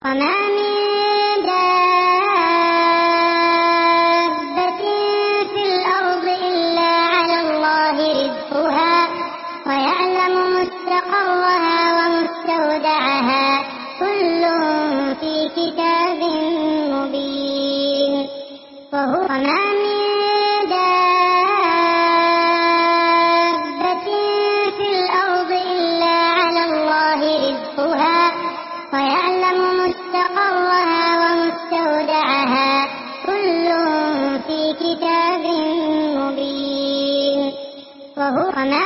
وما من دابة في الأرض إلا على الله رزقها ويعلم مستقرها ومستودعها كل في كتاب مبين. وما من دابة في الأرض إلا على الله رزقها ويعلم مستقرها ومستودعها كل في كتاب مبين. وما من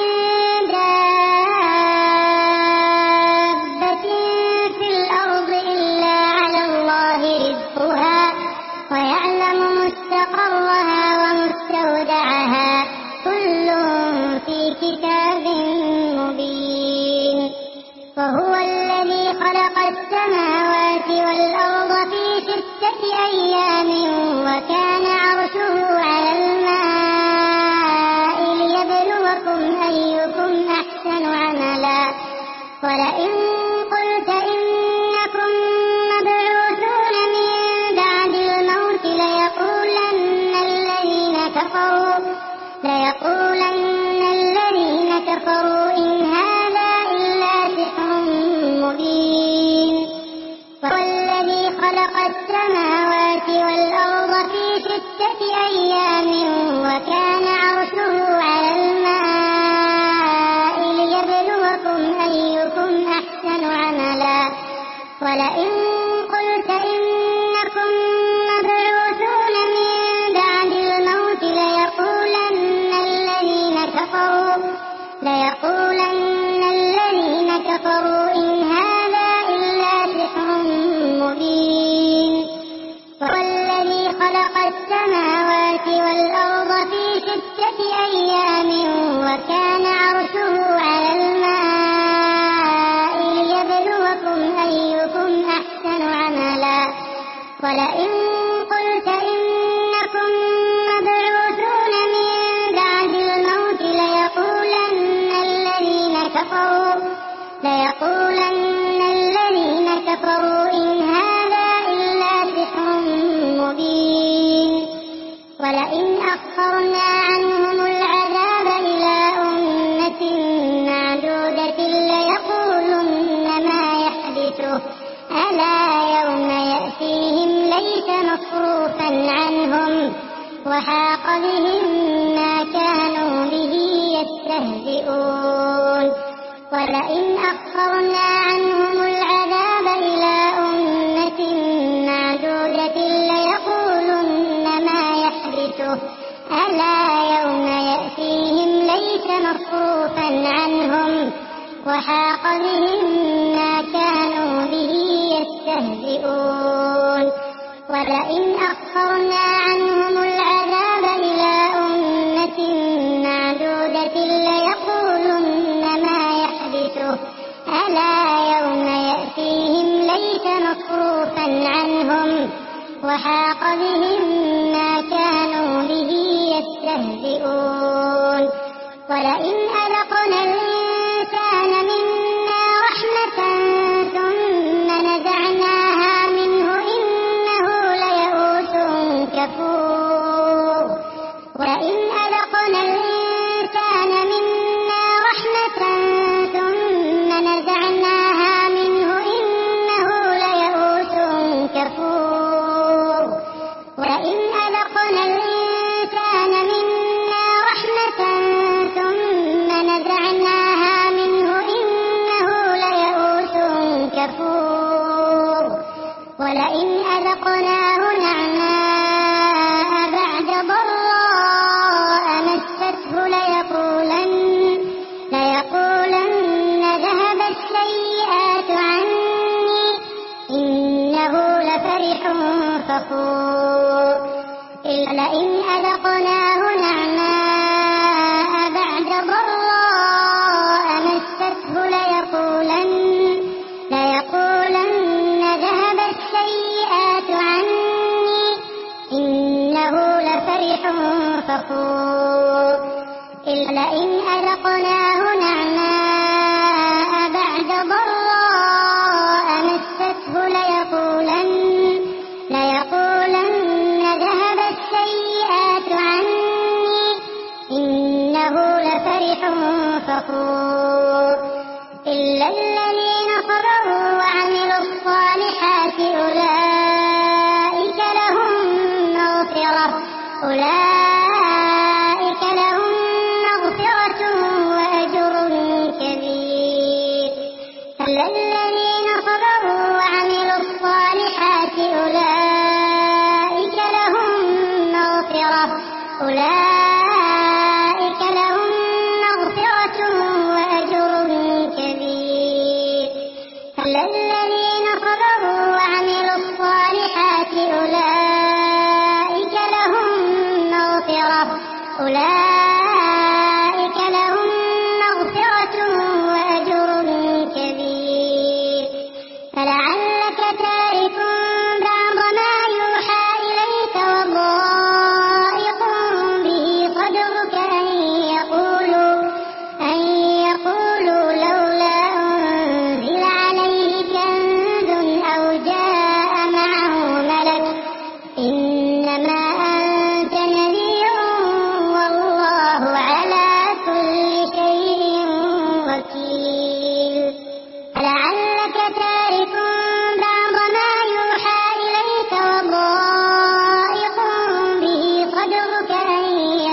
دابة في الأرض إلا على الله رزقها ويعلم مستقرها ومستودعها كل في كتاب مبين. وهو الذي خلق السماوات والأرض في 6 أيام وكان عرشه على الماء ليبلوكم أيكم أحسن عملا. ولئن قلت إنكم مبعوثون من بعد الموت ليقولن الذين كفروا إن هذا إلا سحر مبين. والذي خلق السماوات والأرض في 6 أيام وكان عرشه على الماء ليبلوكم أيكم أحسن عملا. ولئن قلت إنكم مبعوثون من بعد الموت ليقولن الذين كفروا إن هذا إلا سحر مبين. والذي خلق السماوات والأرض في 6 أيام وكان عرشه على الماء ليبلوكم أيكم أحسن عملا. ولئن قلت إنكم مبعوثون من بعد الموت ليقولن الذين كفروا إن هذا إلا سحر مبين. ولئن أخرنا عنهم العذاب إلى أمة معدودة ليقولن ما يحدثه ألا يوم يأتيهم ليس مصروفا عنهم وحاق بهم ما كانوا به يستهزئون. ولئن أخرنا عنهم العذاب إلى أمة معدودة ليقولن ما يحدثه ألا يوم يأتيهم ليس مصروفا عنهم وحاق بهم ما كانوا به يستهزئون. ولئن أخرنا عنهم العذاب إلى أمة معدودة ليقولن ما يحدثه ألا يوم يأتيهم ليس مصروفا عنهم وحاق بهم ما كانوا به يستهزئون. ولئن أذقنا الإنسان منا رحمة ثم نزعناها منه إنه ليئوس كفور. ولئن أذقنا الإنسان منا رحمة ثم نزعناها منه إنه ليئوس كفور. ولئن أذقنا الإنسان منا رحمة ثم نزعناها منه إنه ليئوس كفور. ولئن أذقناه نعماء بعد ضراء مسته ليقولن ذهب السيئات عني إنه لفرح فخور. لئن أذقناه نعماء بعد ضراء مسته ليقولن ذهب السيئات عني إنه لفرح فخور. لئن أذقناه نعماء بعد ضراء مسته أولئك لهم مغفرة وأجر كبير الذين صبروا وعملوا الصالحات أولئك لهم مغفرة وأجر كبير الذين صبروا وعملوا الصالحات أولئك لهم مغفرة وأجر كبير فلعلك تارك بعض ما يوحى إليك وضائق به صدرك أن يقولوا لولا أنزل عليه كنز أو جاء معه ملك إنما أنت نذير والله على كل شيء وكيل فلعلك تارك بعض ما يوحى إليك وضائق به صدرك أن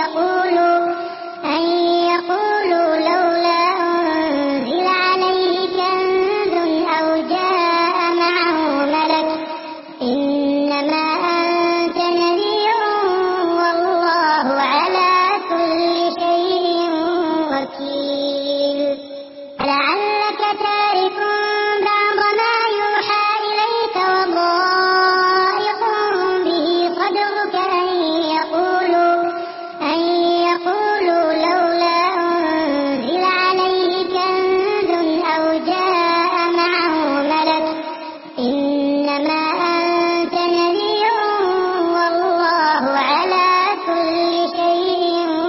يقولوا لولا أنزل عليه كنز أو جاء معه ملك إنما أنت نذير والله على كل شيء وكيل فلعلك تارك بعض ما يوحى إليك وضائق به صدرك أن يقولوا لولا أنزل عليه كنز أو جاء معه ملك إنما أنت نذير والله على كل شيء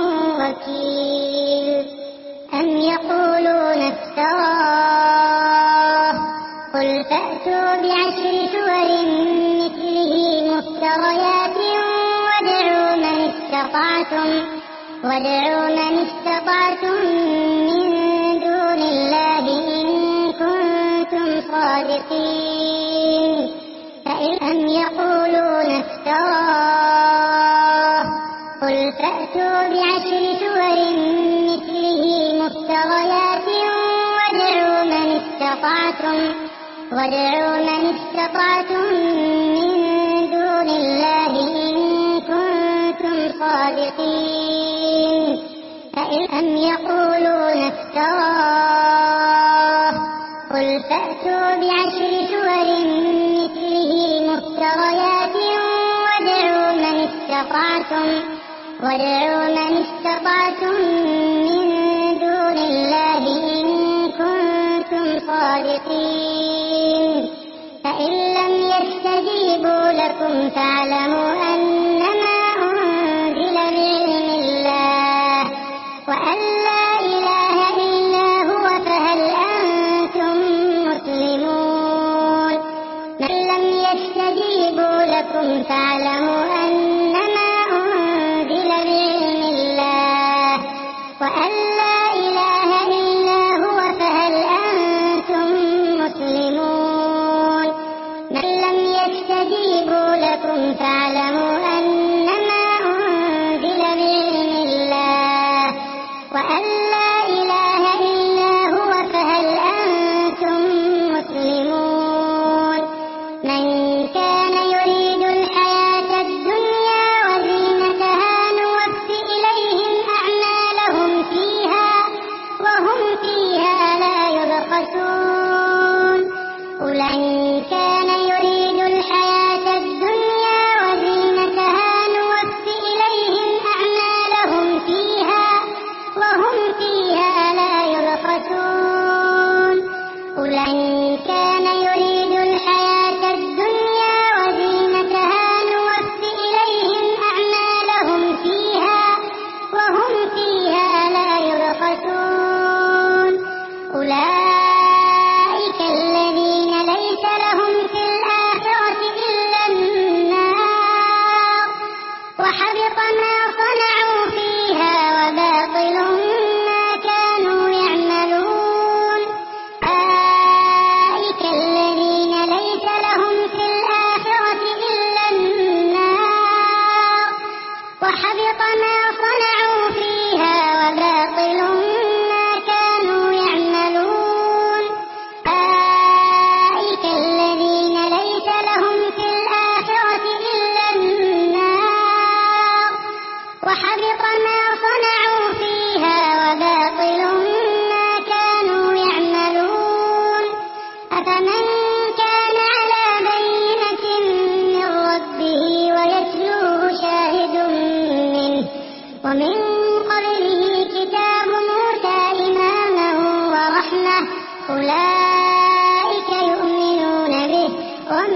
وكيل أم يقولون افتراه قل فأتوا بعشر سور مثله مفتريات وادعوا من استطعتم من دون الله إن كنتم صادقين فإن يقولون افتراه قل فأتوا بعشر سور مثله مفتريات وادعوا من استطعتم من دون الله إن كنتم صادقين فإن يقولون افتراه قل فأتوا بعشر سور مثله مفتريات وادعوا من استطعتم من دون الله إن كنتم صادقين فإن لم يستجيبوا لكم فاعلموا أنما أنزل بعلم الله وأن لا إله إلا هو فهل أنتم مسلمون من لم يستجيبوا لكم فاعلموا أنما أنزل بعلم الله وأن لا إله إلا هو فهل أنتم مسلمون من لم يستجيبوا لكم فاعلموا أنما أنزل بعلم الله وأن لا إله إلا هو فهل أنتم مسلمون من كان يريد الحياة الدنيا وزينتها نوفي إليهم أعمالهم فيها وهم فيها لا يبخسون قل من كان يريد الحياة الدنيا وزينتها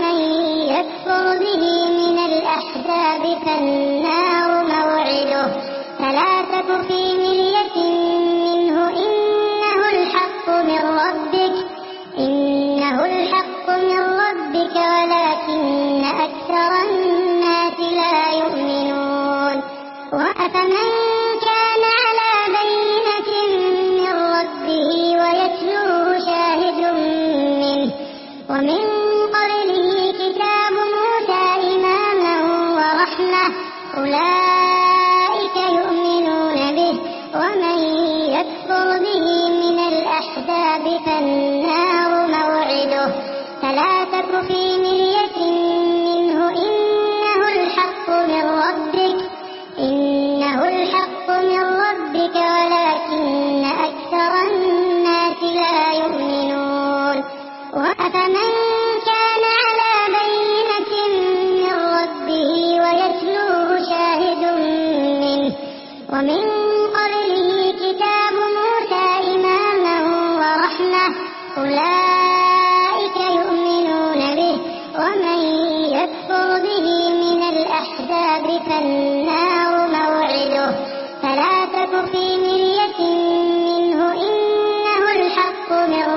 ومن يكفر به من الأحزاب فالنار موعده فلا تك في مرية منه إنه الحق من ربك ولكن أكثر الناس لا يؤمنون وأفمن كان على بينة من ربه ويتلوه شاهد منه ومن قبله كتاب موسى إماما ورحمة أولئك يؤمنون به ومن يكفر به من الأحزاب فالنار موعده فلا تك في مرية منه إنه الحق من ربك ولكن أكثر الناس لا يؤمنون وأفمن كان على بينة من ربه ويتلوه شاهد منه ومن قبله كتاب موسى إماما ورحمة أولئك يؤمنون به ومن يكفر به من الأحزاب فالنار موعده فلا تك في مرية منه إنه الحق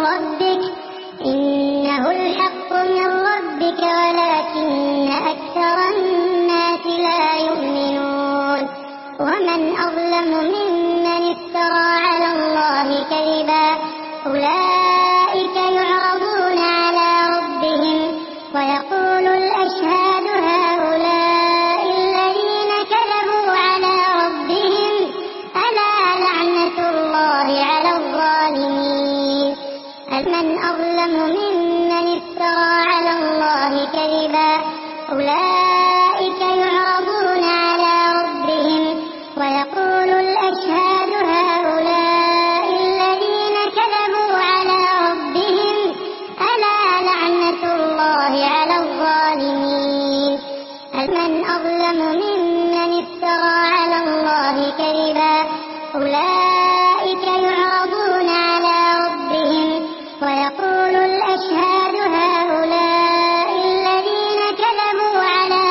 من ربك ولكن أكثر الناس لا يؤمنون ومن أظلم ممن افترى على الله كذبا أولئك يعرضون على ربهم ويقول الأشهاد هؤلاء الذين كذبوا على ربهم ألا لعنة الله على الظالمين من أظلم ممن افترى على الله كذبا أولئك يعرضون على ربهم ويقول الأشهاد هؤلاء الذين كذبوا على ربهم ألا لعنة الله على الظالمين من أظلم ممن افترى على الله كذبا أولئك يعرضون على ربهم ويقول الأشهاد هؤلاء الذين كذبوا على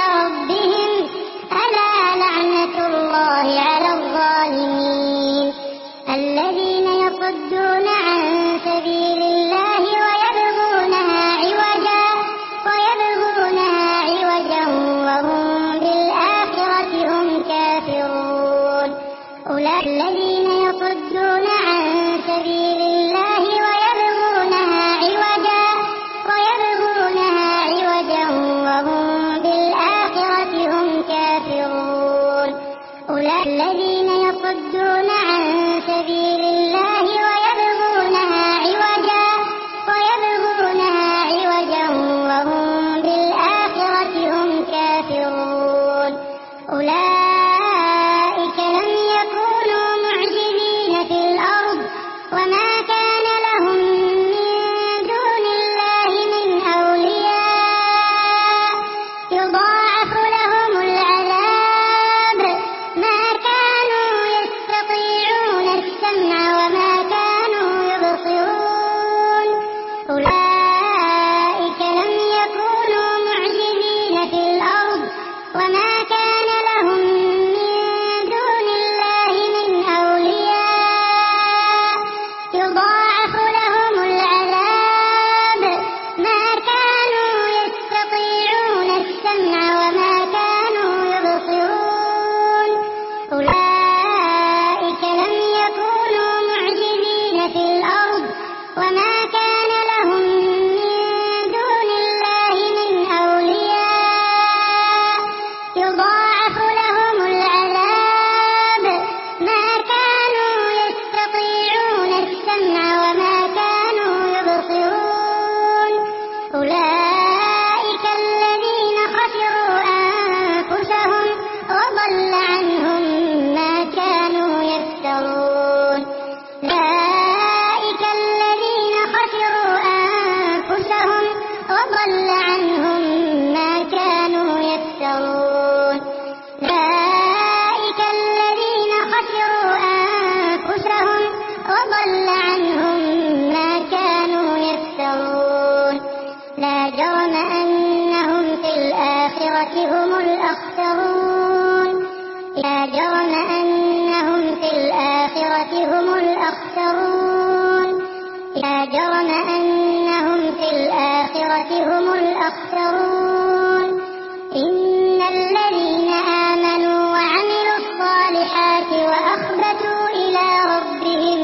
الآخرة هم الأخسرون لا جرم أنهم في الآخرة هم الأخسرون لا جرم أنهم في الآخرة هم الأخسرون إن الذين آمنوا وعملوا الصالحات وأخبتوا إلى ربهم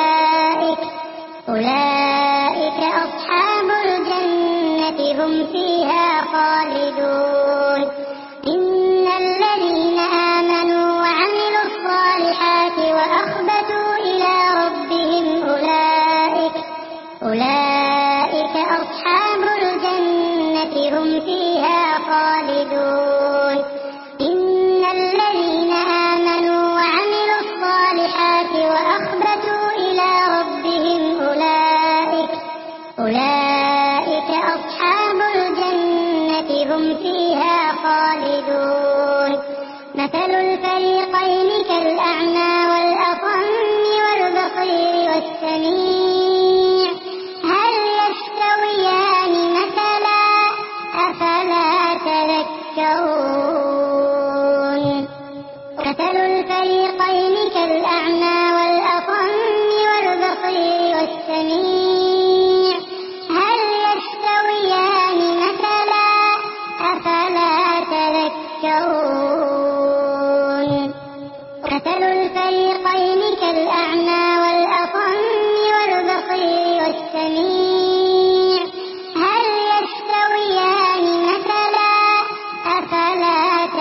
أولئك أصحاب الجنة هم فيها خالدون إن الذين آمنوا وعملوا الصالحات وأخبتوا إلى ربهم أولئك أصحاب الجنة هم فيها خالدون إن الذين آمنوا وعملوا الصالحات وأخبتوا إلى ربهم أولئك أصحاب الجنة هم فيها خالدون مثل الفريقين كالأعمى والأصم والبصير والسميع هل يستويان مثلا أفلا تذكرون مثل الفريقين كالأعمى والأصم والبصير والسميع هل يستويان مثلا أفلا تذكرون مثل الفريقين كالأعمى والأصم والبصير والسميع هل يستويان مثلا أفلا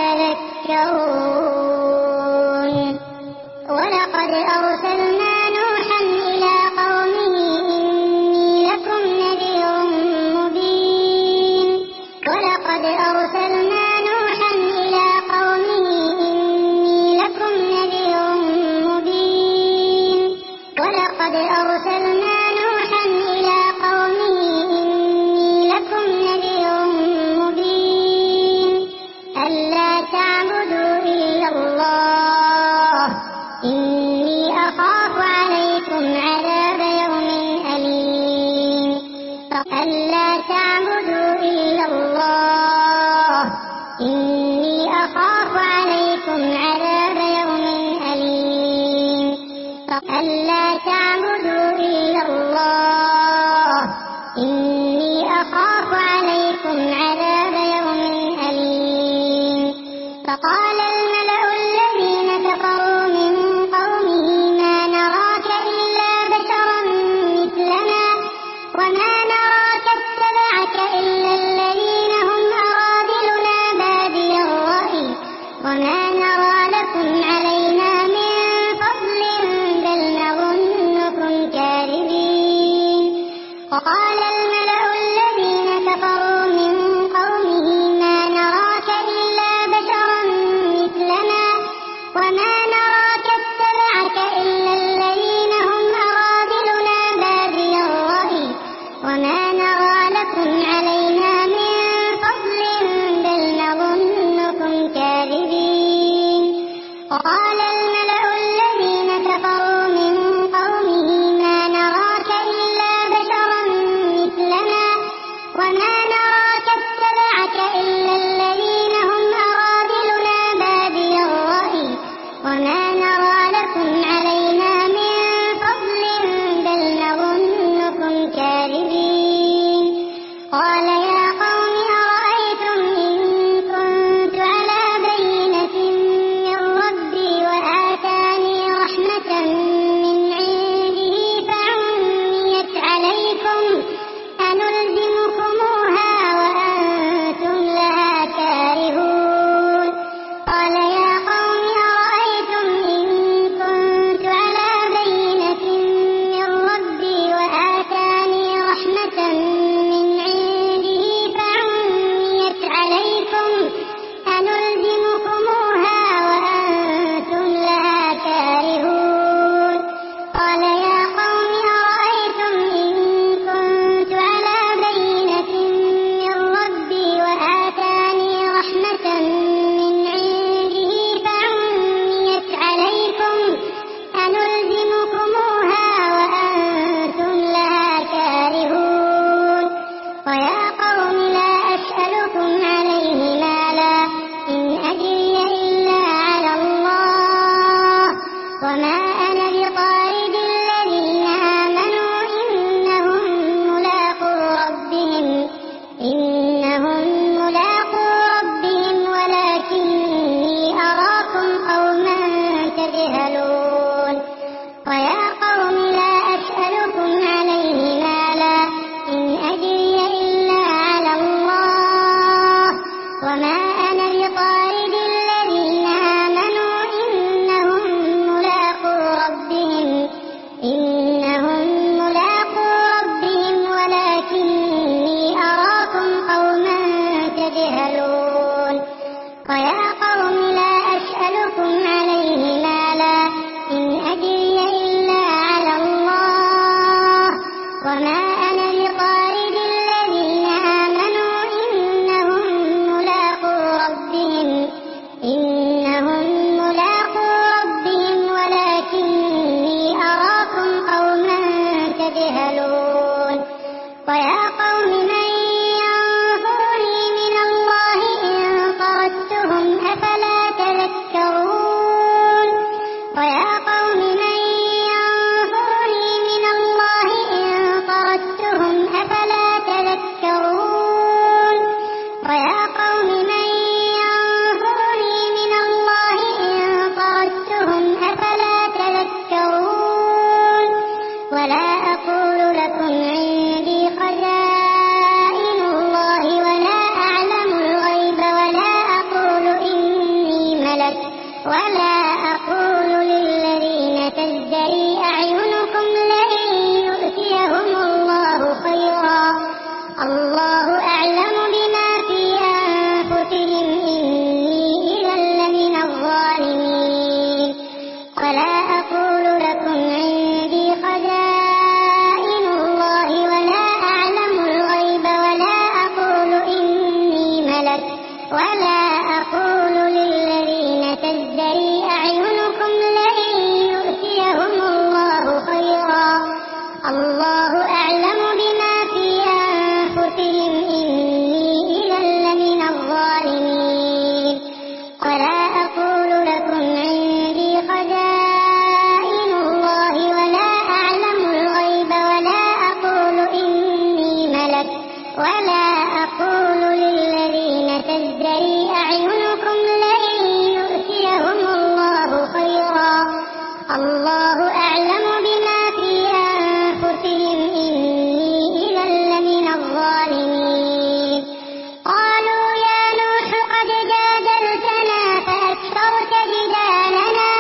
تذكرون ولقد أرسلنا نوحا إلى قومه إني لكم نذير مبين ولقد أرسلنا نوحا إلى قومه إني لكم نذير مبين ولقد أرسلنا نوحا إلى قومه إني لكم نذير مبين ألا تعبدوا إلا الله إني أخاف عليكم عذاب يوم أليم ألا تعبدوا إلا الله إني أخاف عليكم عذاب يوم أليم ألا تعبدوا إلا الله إني أخاف عليكم عذاب يوم أليم فقال الملأ الذين كفروا من قومه ما نراك إلا بشرا مثلنا وما نراك اتبعك إلا الذين هم أرادلنا بادي الرأي وما نرى لكم علينا من فضل بل نظنكم كاذبين ويا قوم من ينصرني من الله إن طردتهم أفلا تذكرون ولا أقول لكم عندي خزائن الله ولا أعلم الغيب ولا أقول إني ملك ولا أقول للذين تزدري أعينكم لئن يؤتيهم الله خيرا الله أعلم بما في أنفسهم إني إذا لمن الظالمين ولا أقول لكم عندي خزائن الله ولا أعلم الغيب ولا أقول إني ملك ولا أقول للذين تزدري أعينكم لئن يؤتيهم الله خيرا الله أعلم بما في أنفسهم إني إذا لمن الظالمين ولا أقول لكم عندي خزائن الله ولا أعلم الغيب ولا أقول إني ملك ولا أقول للذين تزدري أعينكم لئن يؤتيهم الله خيرا الله أعلم بما في أنفسهم إني إذا لمن الظالمين قالوا يا نوح قد جادلتنا فأكثرت جدالنا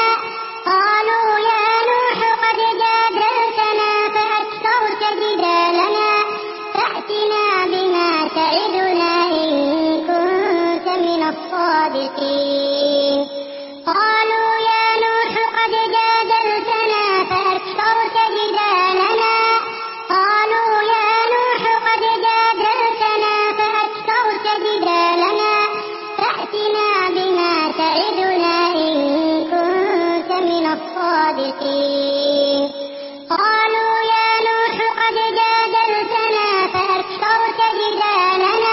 فأتنا بما تعدنا إن كنت من الصادقين قالوا يا نوح قد جادلتنا فأكثرت جدالنا فأتنا بما تعدنا إن كنت من الصادقين قالوا يا نوح قد جادلتنا فأكثرت جدالنا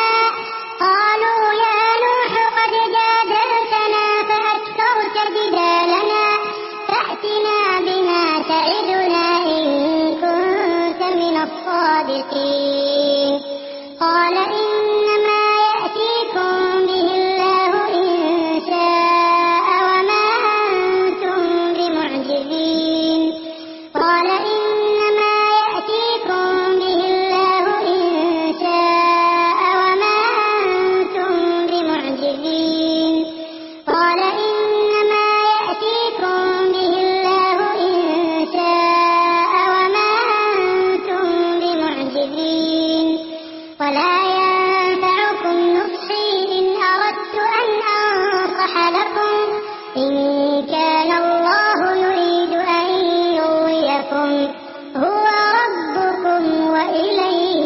فأتنا بما تعدنا إن كنت من الصادقين قال إنما يأتيكم به الله إن شاء وما أنتم بمعجزين قال إنما يأتيكم به الله إن شاء وما أنتم بمعجزين قال إنما يأتيكم به الله إن شاء وما أنتم بمعجزين ولا ينفعكم نصحي إن أردت أن أنصح لكم إن كان الله يريد أن يغويكم هو ربكم وإليه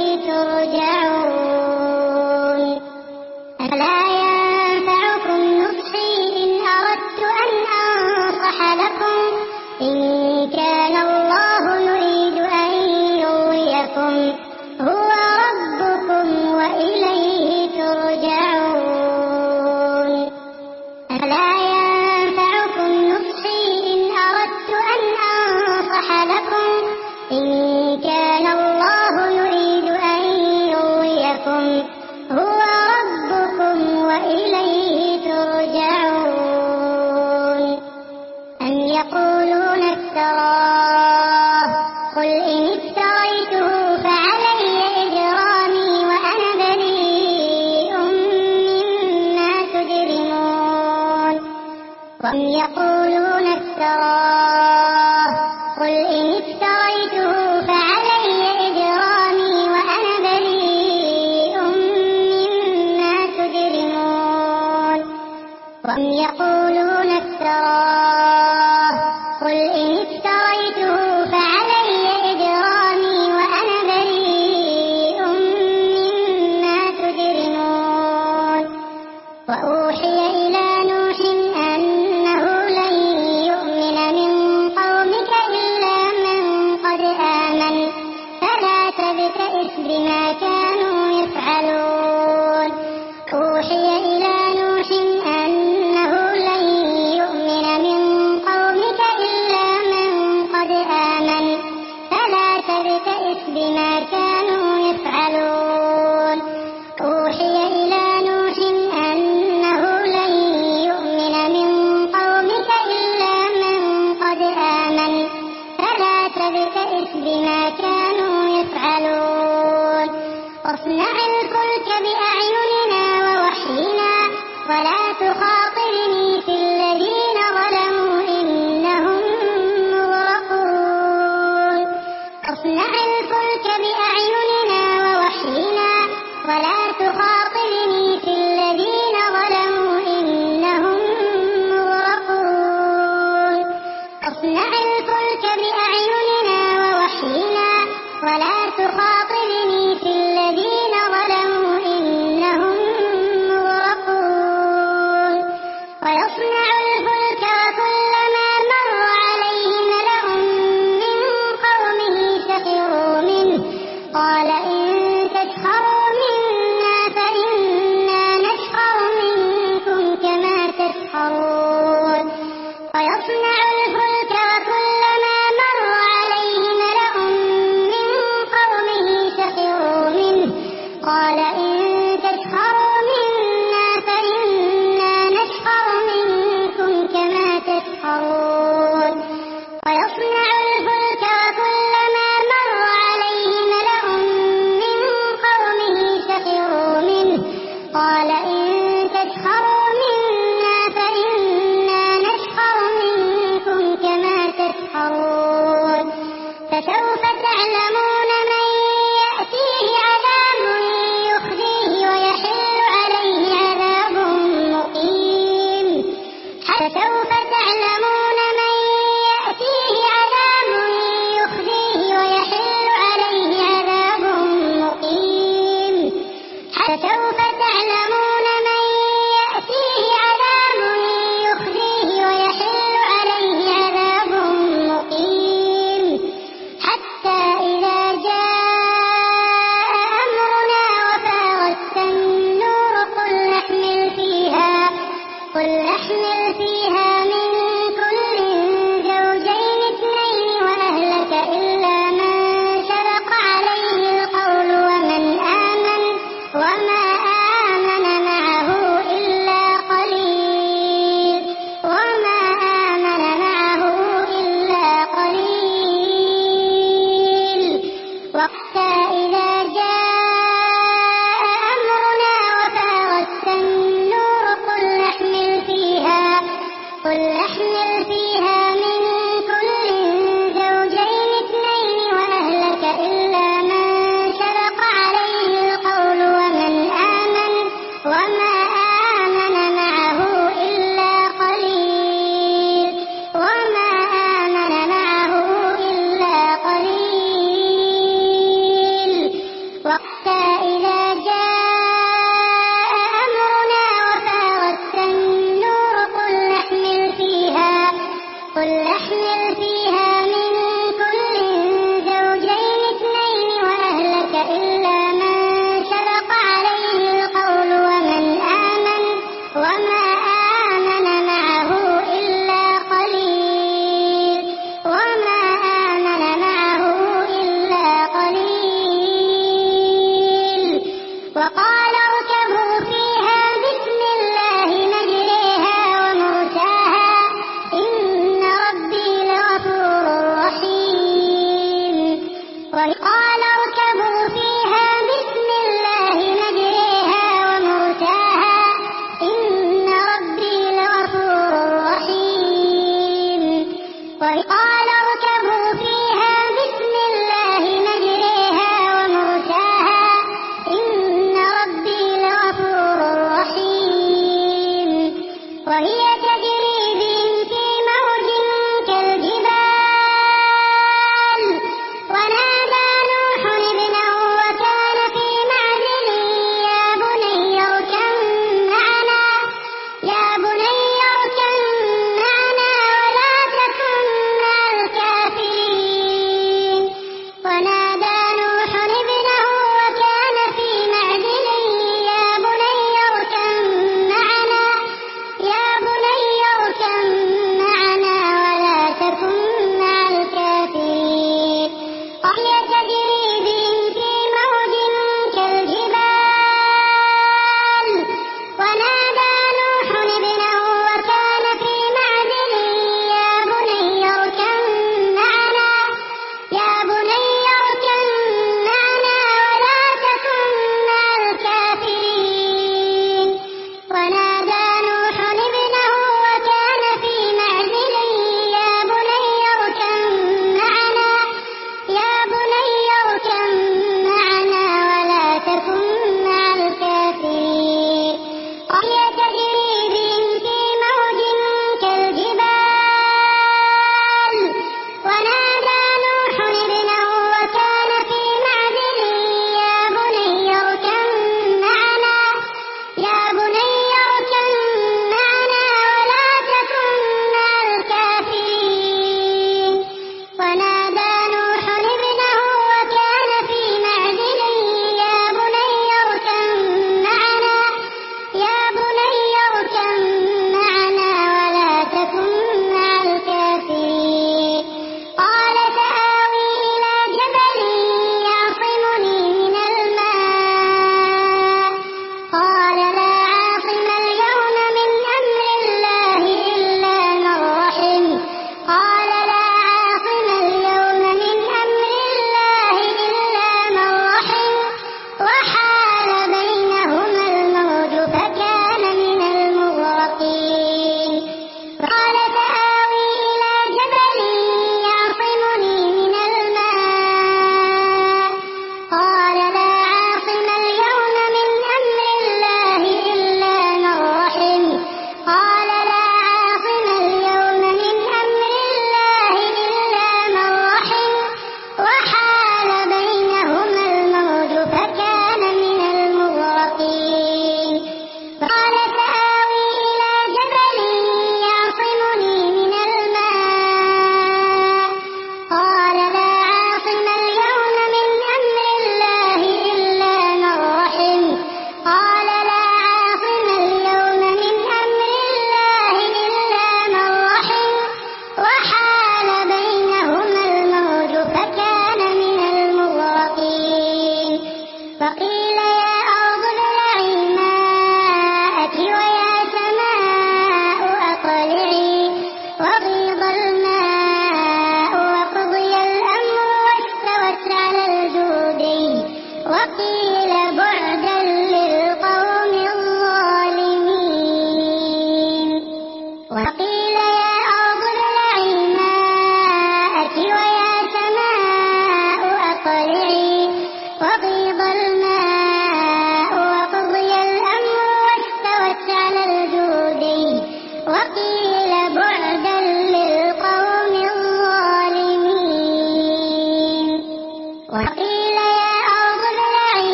ترجعون ولا ينفعكم نصحي إن أردت أن أنصح لكم إن كان الله يريد أن يغويكم هو ربكم وإليه ترجعون ألا ينفعكم نصحي إن أردت أن أنصح لكم إن كان الله يريد أن يغويكم هو ربكم وإليه ترجعون أم يقولون افتراه قل إن افتريته فعلي إجرامي وأنا بريء مما تجرمون وأم يقولون افتراه قل إن افتريته فعلي إجرامي وأنا بريء مما تجرمون وأم يقولون افتراه قل إن افتريته فعلي إجرامي وأنا بريء مما تجرمون وأوحي إلى نوح أنه لن يؤمن من قومك إلا من قد آمن فلا تبتئس بما كانوا يفعلون أوحي إلى نوح أنه لن يؤمن من تسخروا منا فإنا نسخر منكم كما تسخرون فسوف تعلمون من يأتيه عذاب يخزيه ويحل عليه عذاب مقيم فسوف تعلمون من يأتيه عذاب يخزيه ويحل عليه عذاب مقيم فسوف تعلمون من يأتيه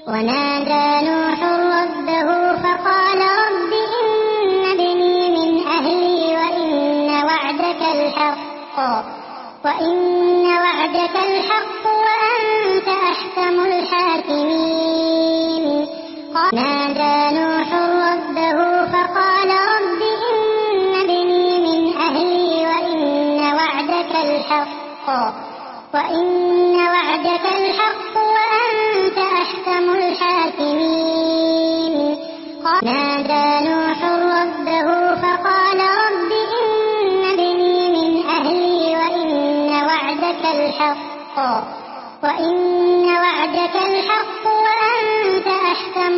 ونادى نوح ربه فقال رب إن ابني من أهلي وإن وعدك الحق وأنت أحكم الحاكمين. نادى نوح ربه فقال رب إن ابني من أهلي وإن وعدك الحق وأنت أحكم الحاكمين. نادى نوح ربه فقال رب إن ابني من أهلي وإن وعدك الحق وأنت أحكم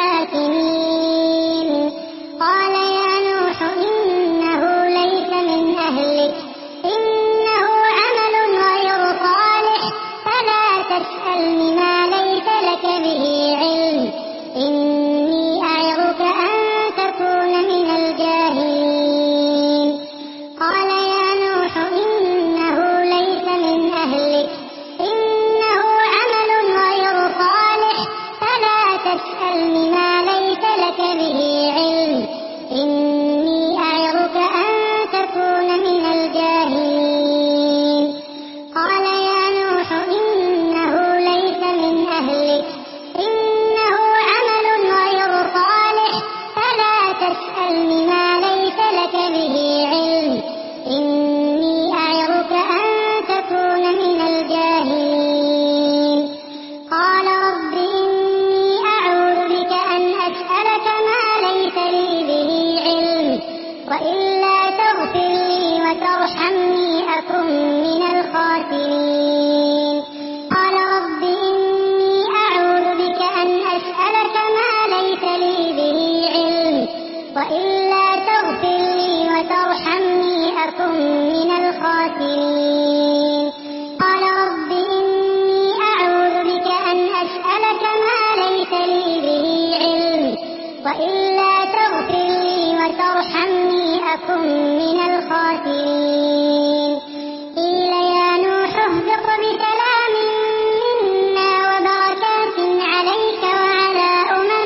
الحاكمين. قال يا نوح إنه ليس من أهلك إنه عمل غير صالح فلا تسألني ما ليس لك به علم إني أعظك أن تكون من الجاهلين. قال يا نوح إنه ليس من أهلك إنه عمل غير صالح فلا تسألني ما ليس لك به علم إني أعظك أن تكون من الجاهلين. قال يا نوح إنه ليس من أهلك إنه عمل غير صالح فلا تسألني ما ليس لك به علم إني أعظك أن تكون من الجاهلين. قال رب إني أعوذ بك أن أسألك ما ليس لي به علم وإلا تغفر لي وترحمني أكن من الخاسرين. قال رب إني أعوذ بك أن أسألك ما ليس لي به علم وإلا تغفر لي وترحمني أكن من الخاسرين. قال رب إني أعوذ بك أن أسألك ما ليس لي به علم وإلا تغفر لي وترحمني أكن من الخاسرين. قيل يا نوح اهبط بسلام منا وبركات عليك وعلى أمم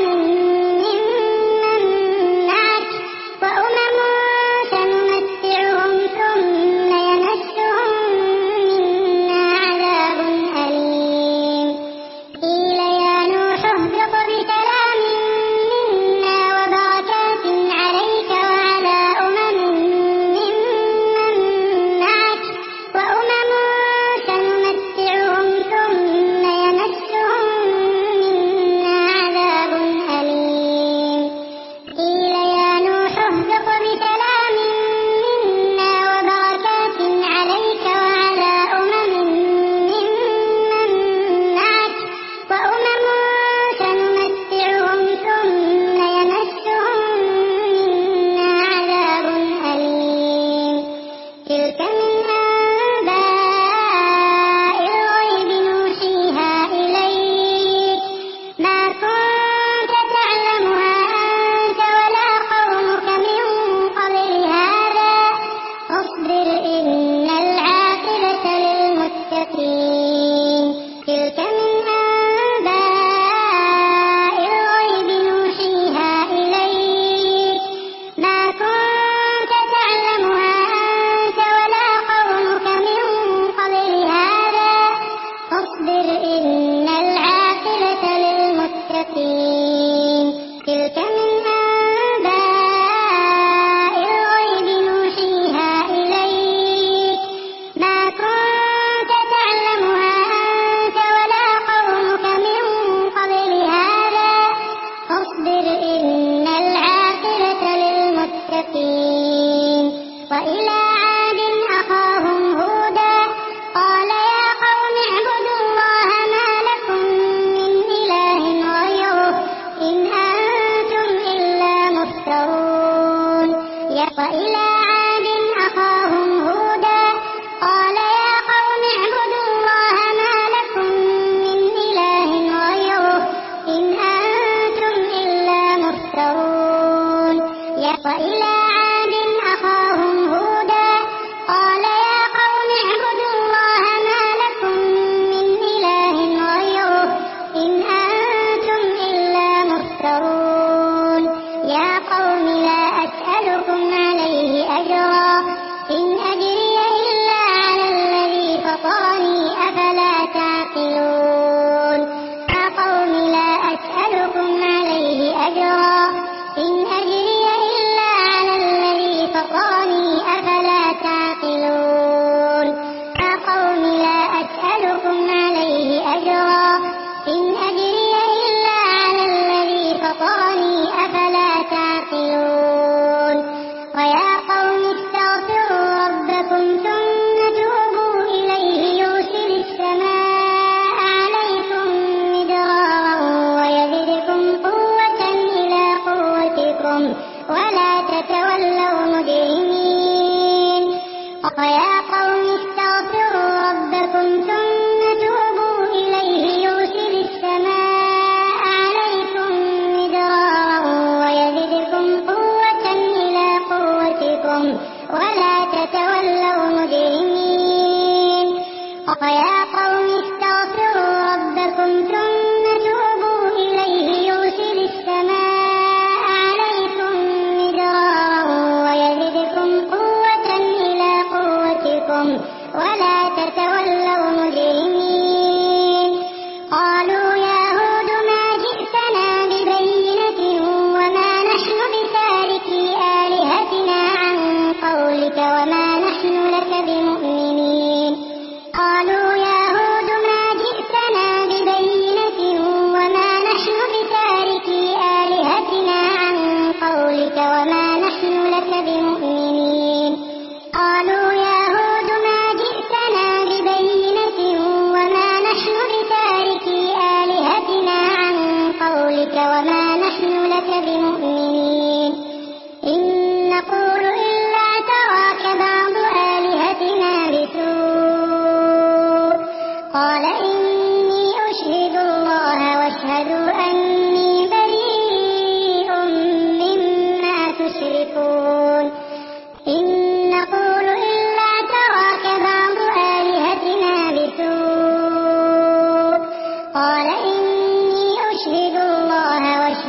ممن معك وأمم سنمتعهم ثم يمسهم منا عذاب أليم. قيل يا نوح اهبط بسلام منا وبركات عليك وعلى أمم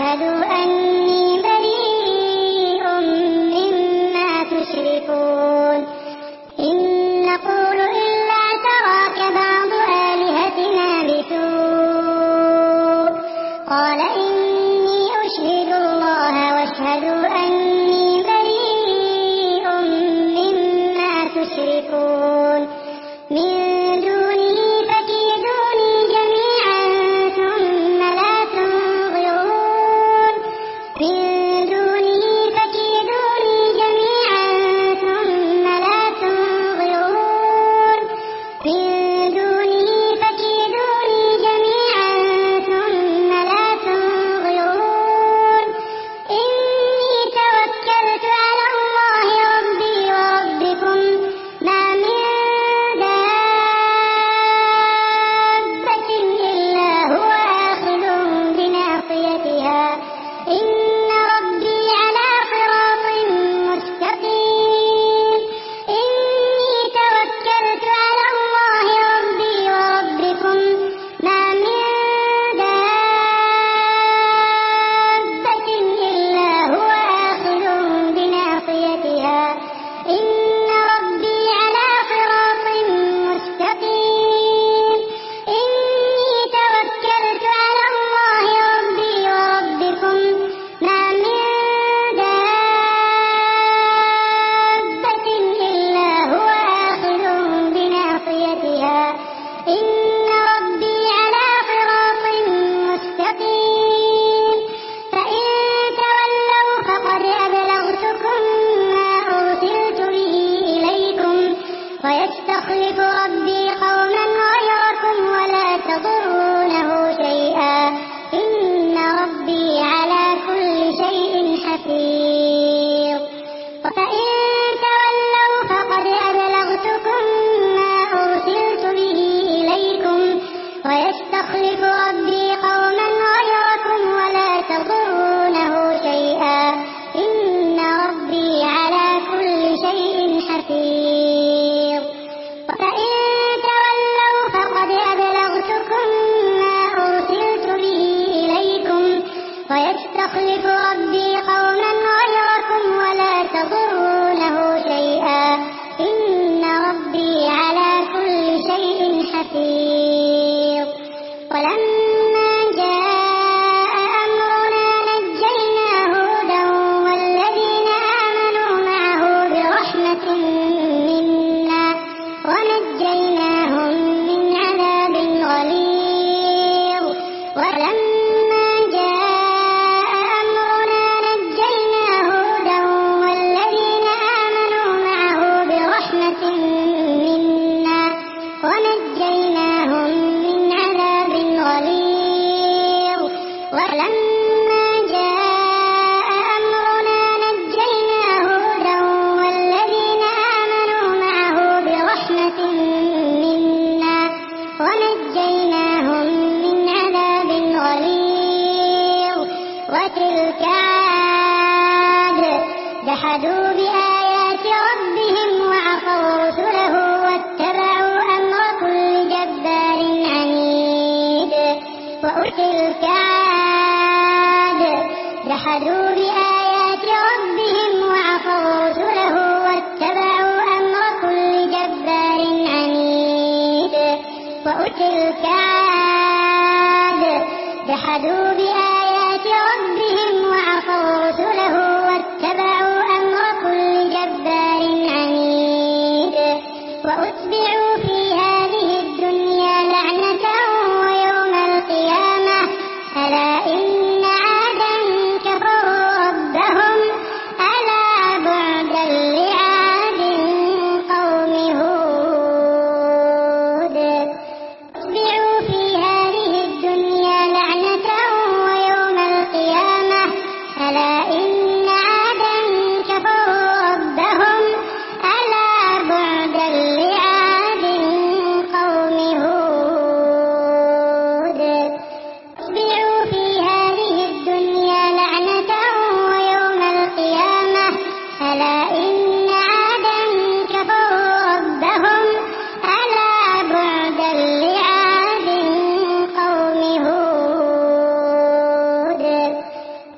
واشهدوا أني بريء مما تشركون إن نقول إلا اعتراك بعض آلهتنا بسوء قال إني أشهد الله واشهدوا أني بريء مما تشركون من دونه فكيدوني جميعا ثم لا تنظرون من دونه فكيدوني جميعا ثم لا تنظرون من دونه فكيدوني جميعا ثم لا تنظرون إني توكلت على الله ربي وربكم ما من دابة إلا هو آخذ بناصيتها إن ربي على صراط مستقيم إني توكلت على الله ربي وربكم ما من دابة إلا هو آخذ بناصيتها إن ربي على صراط مستقيم إني توكلت على الله ربي وربكم ما من دابة إلا هو آخذ بناصيتها إن ربي على صراط مستقيم فإن تولوا فقد أبلغتكم ما أرسلت به إليكم ويستخلف ربي قوما غيركم ولا تضرونه شيئا إن ربي على كل شيء حفيظ فإن تولوا فقد أبلغتكم ما أرسلت به إليكم ويستخلف ربي قوما غيركم ولا تضرونه شيئا إن ربي على كل شيء حفيظ فإن تولوا فقد أبلغتكم ما أرسلت به إليكم ويستخلف ربي قوما غيركم ولا تضرونه شيئا إن ربي على كل شيء حفيظ ولما جاء أمرنا نجينا هودا والذين آمنوا معه برحمة منا ونجيناهم من عذاب غليظ ولما جاء أمرنا نجينا هودا والذين آمنوا معه برحمة منا ونجيناهم من عذاب غليظ ولما جاء أمرنا نجينا هودا والذين آمنوا معه برحمة منا ونجيناهم من عذاب غليظ وتلك عاد جحدوا بآيات ربهم وعصوا رسله واتبعوا أمر كل جبار عنيد وتلك عاد جحدوا بآيات ربهم وعصوا رسله واتبعوا أمر كل جبار عنيد وتلك عاد جحدوا بآيات ربهم وعصوا رسله واتبعوا أمر كل جبار عنيد وأتبعوا في هذه الدنيا لعنة ويوم القيامة ألا إن عادا كفروا ربهم ألا بعدا لعاد قوم هود أتبعوا في هذه الدنيا لعنة ويوم القيامة ألا إن عادا كفروا ربهم ألا بعدا لعاد قوم هود أتبعوا في هذه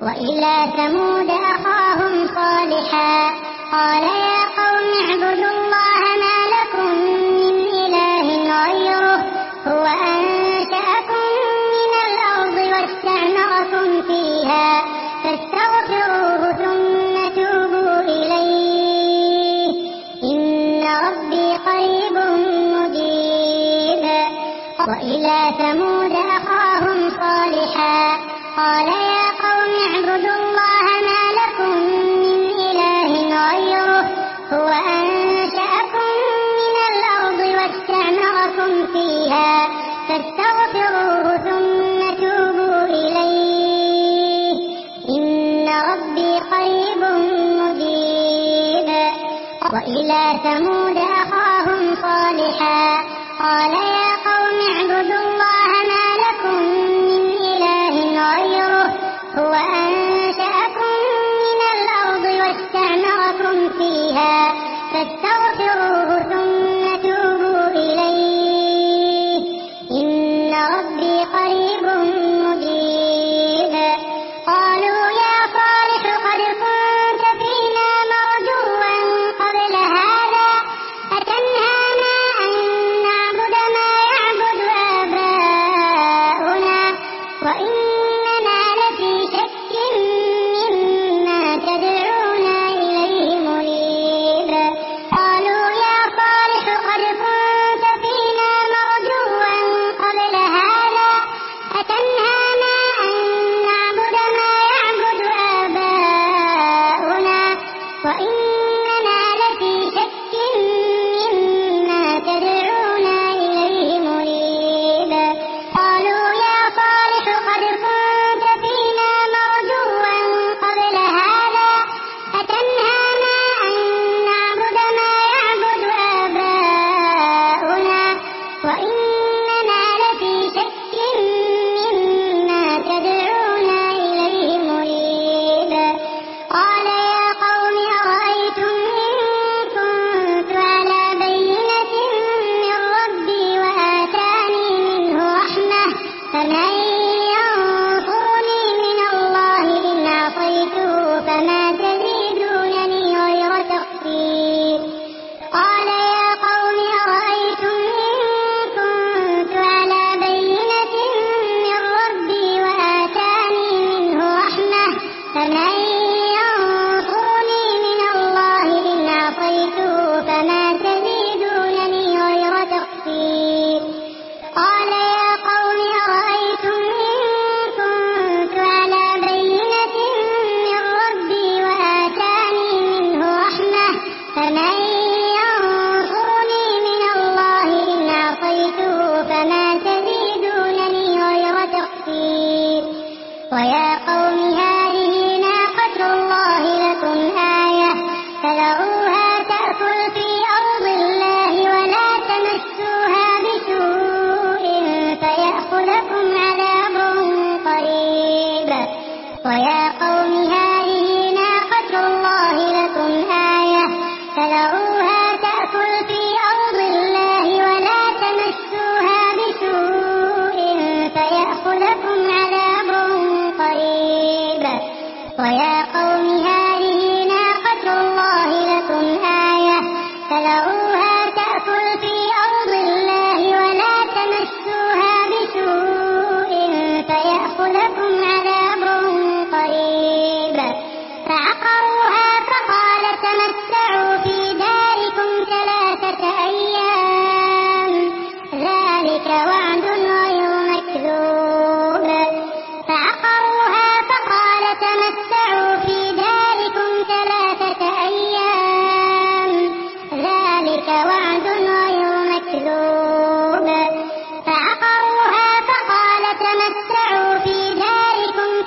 وإلى ثمود أخاهم صالحا قال يا قوم اعبدوا الله ما لكم من إله غيره هو أنشأكم من الأرض واستعمركم فيها فاستغفروه ثم توبوا إليه إن ربي قريب مجيب. وإلى ثمود أخاهم صالحا قال يا قوم اعبدوا الله ما لكم من إله غيره هو أنشأكم من الأرض واستعمركم فيها فاستغفروه ثم توبوا إليه إن ربي قريب مجيب. وإلى ثمود أخاهم صالحا قال يا قوم اعبدوا الله ما لكم من إله غيره هو أنشأكم من الأرض واستعمركم فيها فاستغفروه ثم توبوا إليه إن ربي قريب مجيب. قالوا يا صالح قد كنت فينا مرجوا قبل هذا أتنهانا أن نعبد ما يعبد آباؤنا وإننا لفي شك مما تدعونا إليه مريب. قالوا يا صالح قد كنت فينا مرجوا قبل هذا أتنهانا أن نعبد ما يعبد آباؤنا وإننا لفي شك مما تدعونا إليه مريب. قالوا يا صالح قد كنت فينا مرجوا قبل هذا أتنهانا أن نعبد ما يعبد آباؤنا وإننا لفي شك مما تدعونا إليه مريب. قال يا قوم أرأيتم إن كنت على بينة من ربي وآتاني منه رحمة فمن ينصرني من الله إن عصيته فما تزيدونني غير تخسير. قال يا قوم أرأيتم إن كنت على بينة من ربي وآتاني منه رحمة فمن ينصرني من الله إن عصيته فما تزيدونني غير تخسير. قال يا قوم أرأيتم إن كنت على بينة من ربي وآتاني منه رحمة فمن ينصرني من الله إن عصيته فما تزيدونني غير تخسير. ويا قوم هذه ناقة الله لكم آية فذروها تأكل في أرض الله ولا تمسوها بسوء فيأخذكم عذاب قريب. ويا قوم هذه ناقة الله لكم آية فذروها تأكل في أرض الله ولا تمسوها بسوء فيأخذكم عذاب قريب. ويا قوم هذه ناقة الله لكم آية فذروها تأكل في أرض الله ولا تمسوها بسوء فيأخذكم عذاب قريب. فعقروها فقال تمتعوا في داركم 3 أيام ذلك وعد غير مكذوب. فعقروها فقال تمتعوا في داركم 3 أيام ذلك وعد غير مكذوب. فعقروها فقال تمتعوا في داركم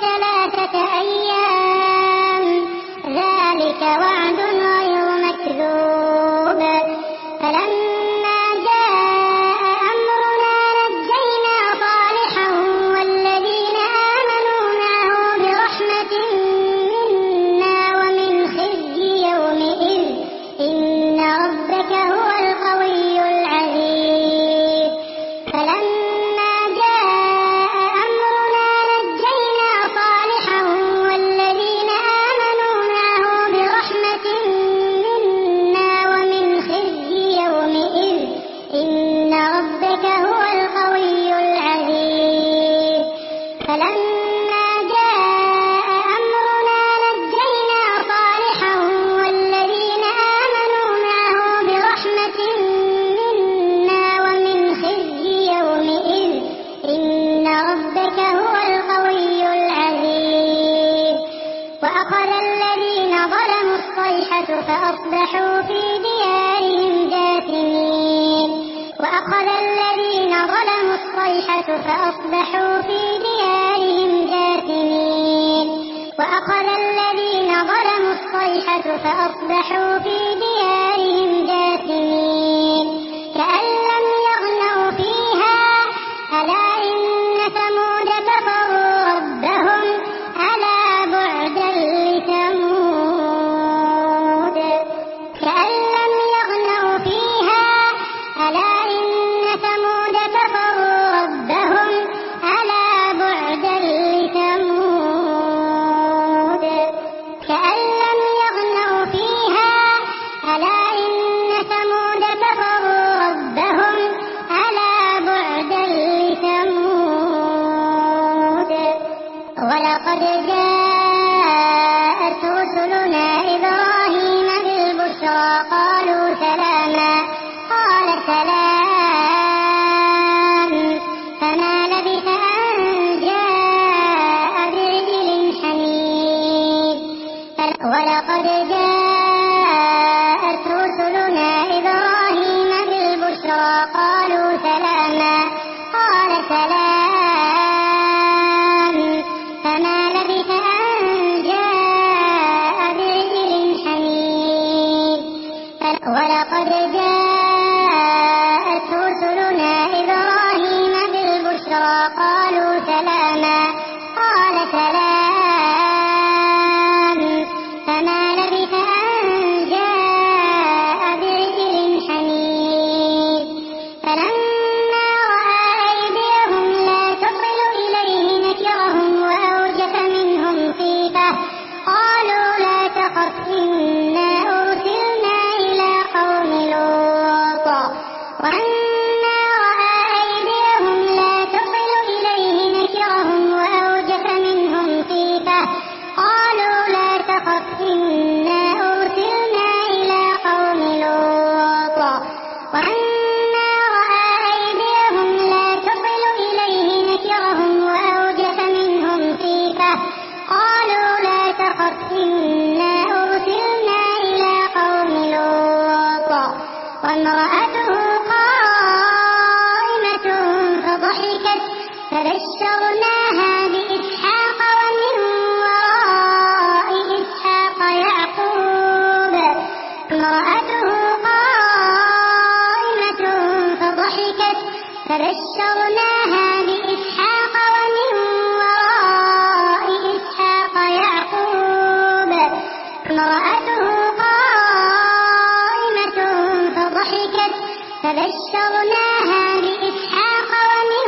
الصيحة فأصبحوا في ديارهم جاثمين وأخذ الذين ظلموا الصيحة فأصبحوا في ديارهم جاثمين وأخذ الذين ظلموا الصيحة فأصبحوا في ديارهم جاثمين كأن لم يغنوا فيها ألا إن ثمود كفروا ربهم ألا بعدا لثمود كأن لم يغنوا فيها ألا إن ثمود كفروا ربهم ألا بعدا لثمود كأن لم يغنوا فيها ألا إن ثمود كفروا ربهم ألا بعدا لثمود ولقد جاءت رسلنا إبراهيم بالبشرى قالوا سلاما قال سلام فما لبث أن جاء برجل حميد ولقد جاءت رسلنا إبراهيم بالبشرى قالوا سلاما قال سلام فما لبث أن جاء برجل حميد ولقد جاءت رسلنا إبراهيم بالبشرى قالوا سلاما قال سلام فما لبث أن جاء برجل حميد فلما رأى أيديهم لا تصل إليه نكرهم وأوجس منهم خيفة قالوا لا تخف إنا أرسلنا إلى قوم لوط ولما رأى أيديهم لا تصل إليه نكرهم وأوجس منهم خيفة قالوا لا تخف إنا أرسلنا إلى قوم لوط ولما رأى أيديهم لا تصل إليه نكرهم وأوجس منهم خيفة قالوا لا تخف إنا أرسلنا إلى قوم لوط وامرأته قائمة فضحكت فبشرناها بإسحاق ومن وراء إسحاق يعقوب امرأته قائمة فضحكت فبشرناها بإسحاق ومن وراء إسحاق يعقوب امرأته قائمة فضحكت فبشرناها بإسحاق ومن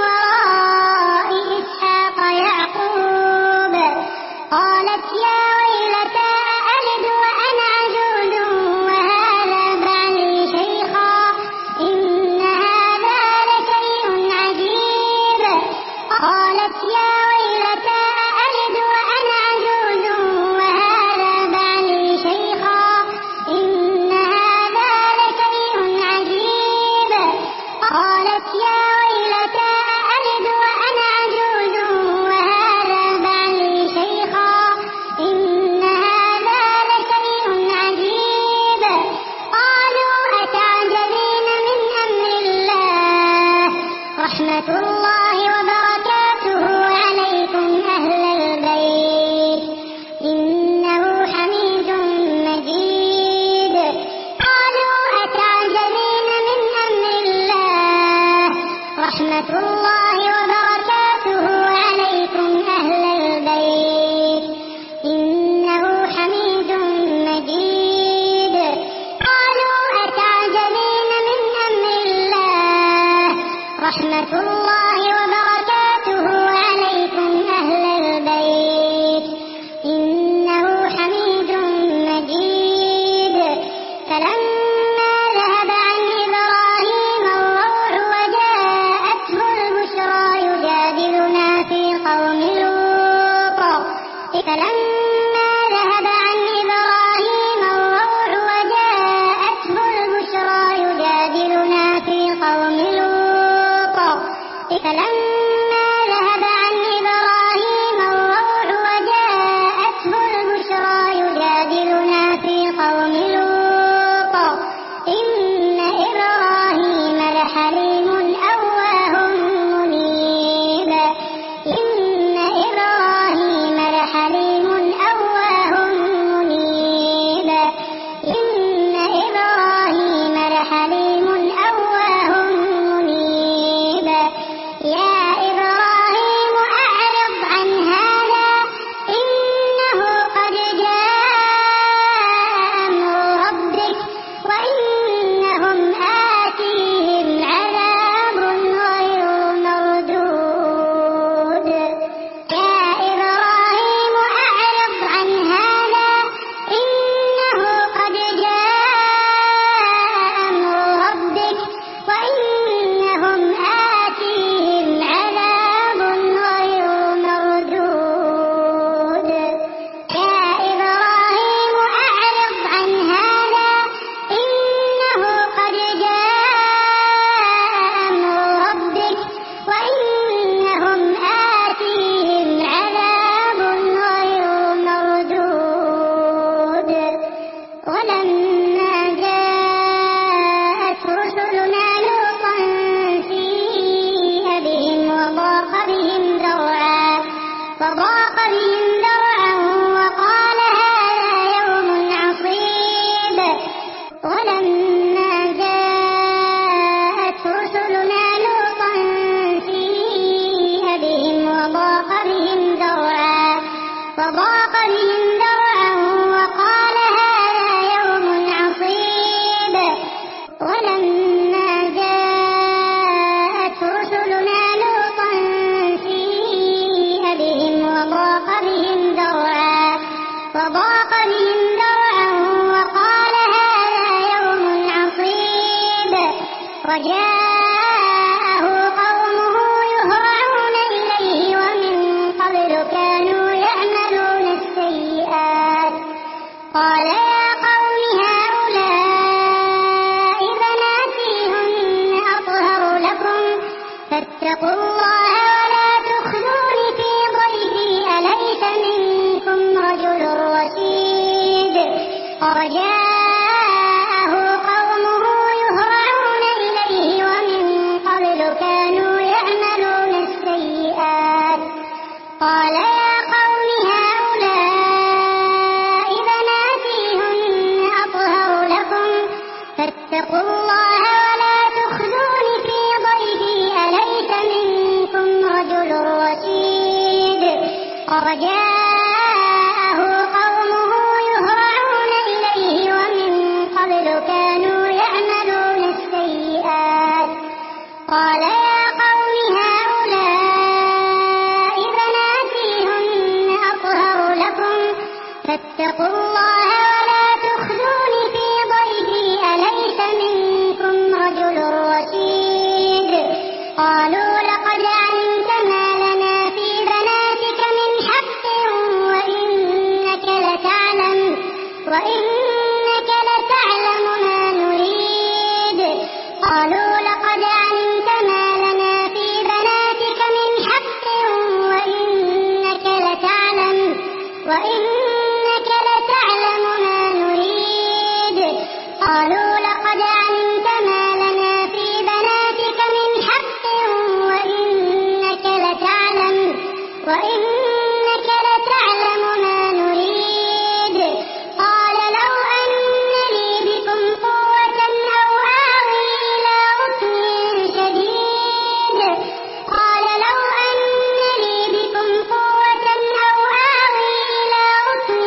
وراء إسحاق يعقوب قالت يا ويلتى ألد وأنا عجوز وهذا بعلي شيخا إن هذا لشيء عجيب قالت يا ويلتى ألد وأنا عجوز وهذا بعلي شيخا إن هذا لشيء عجيب قالت يا ويلتى ألد وأنا عجوز وهذا بعلي شيخا إن هذا لشيء عجيب قالوا أتعجبين من أمر الله رحمة الله وبركاته عليكم أهل البيت إنه حميد مجيد قالوا أتعجبين من أمر الله رحمة الله وبركاته عليكم أهل البيت إنه حميد مجيد قالوا أتعجبين من أمر الله رحمة الله وبركاته عليكم أهل البيت إنه حميد مجيد فلما ذهب عن إبراهيم الروع وجاءته البشرى يجادلنا في قوم لوط فلما ذهب عن إبراهيم الروع وجاءته البشرى يجادلنا في قوم لوط فلما ذهب عن إبراهيم الروع وجاءته البشرى يجادلنا في قوم فضاق بهم ذرعا وقال هذا يوم عصيب ولما جاءت رسلنا لوطا سيء بهم وضاق بهم ذرعا وقال هذا يوم عصيب ولما جاءت رسلنا لوطا سيء بهم وضاق بهم ذرعا وقال هذا يوم عصيب وجاءه قومه يهرعون إليه ومن قبل كانوا يعملون السيئات قال يا قوم هؤلاء بناتي هن أطهر لكم فاتقوا الله ولا تخزون في ضيفي أليس منكم رجل رشيد وجاءه قومه يهرعون إليه ومن قبل كانوا يعملون السيئات قال يا قوم هؤلاء بناتي هن أطهر لكم فاتقوا الله ولا تخزون في ضيفي أليس منكم رجل رشيد وجاءه قومه يهرعون إليه ومن قبل كانوا يعملون السيئات قال يا قوم هؤلاء بناتي هن أطهر لكم فاتقوا الله ولا تخزون في ضيفي أليس منكم رجل رشيد قالوا لقد علمت ما لنا في بناتك من حق وإنك لتعلم ما نريد قالوا لقد علمت ما لنا في بناتك من حق وإنك لتعلم ما نريد قالوا لقد علمت ما لنا في بناتك من حق وإنك لتعلم ما نريد قال لو أن لي بكم قوة أو آوي إلى ركن شديد قال لو أن لي بكم قوة أو آوي إلى ركن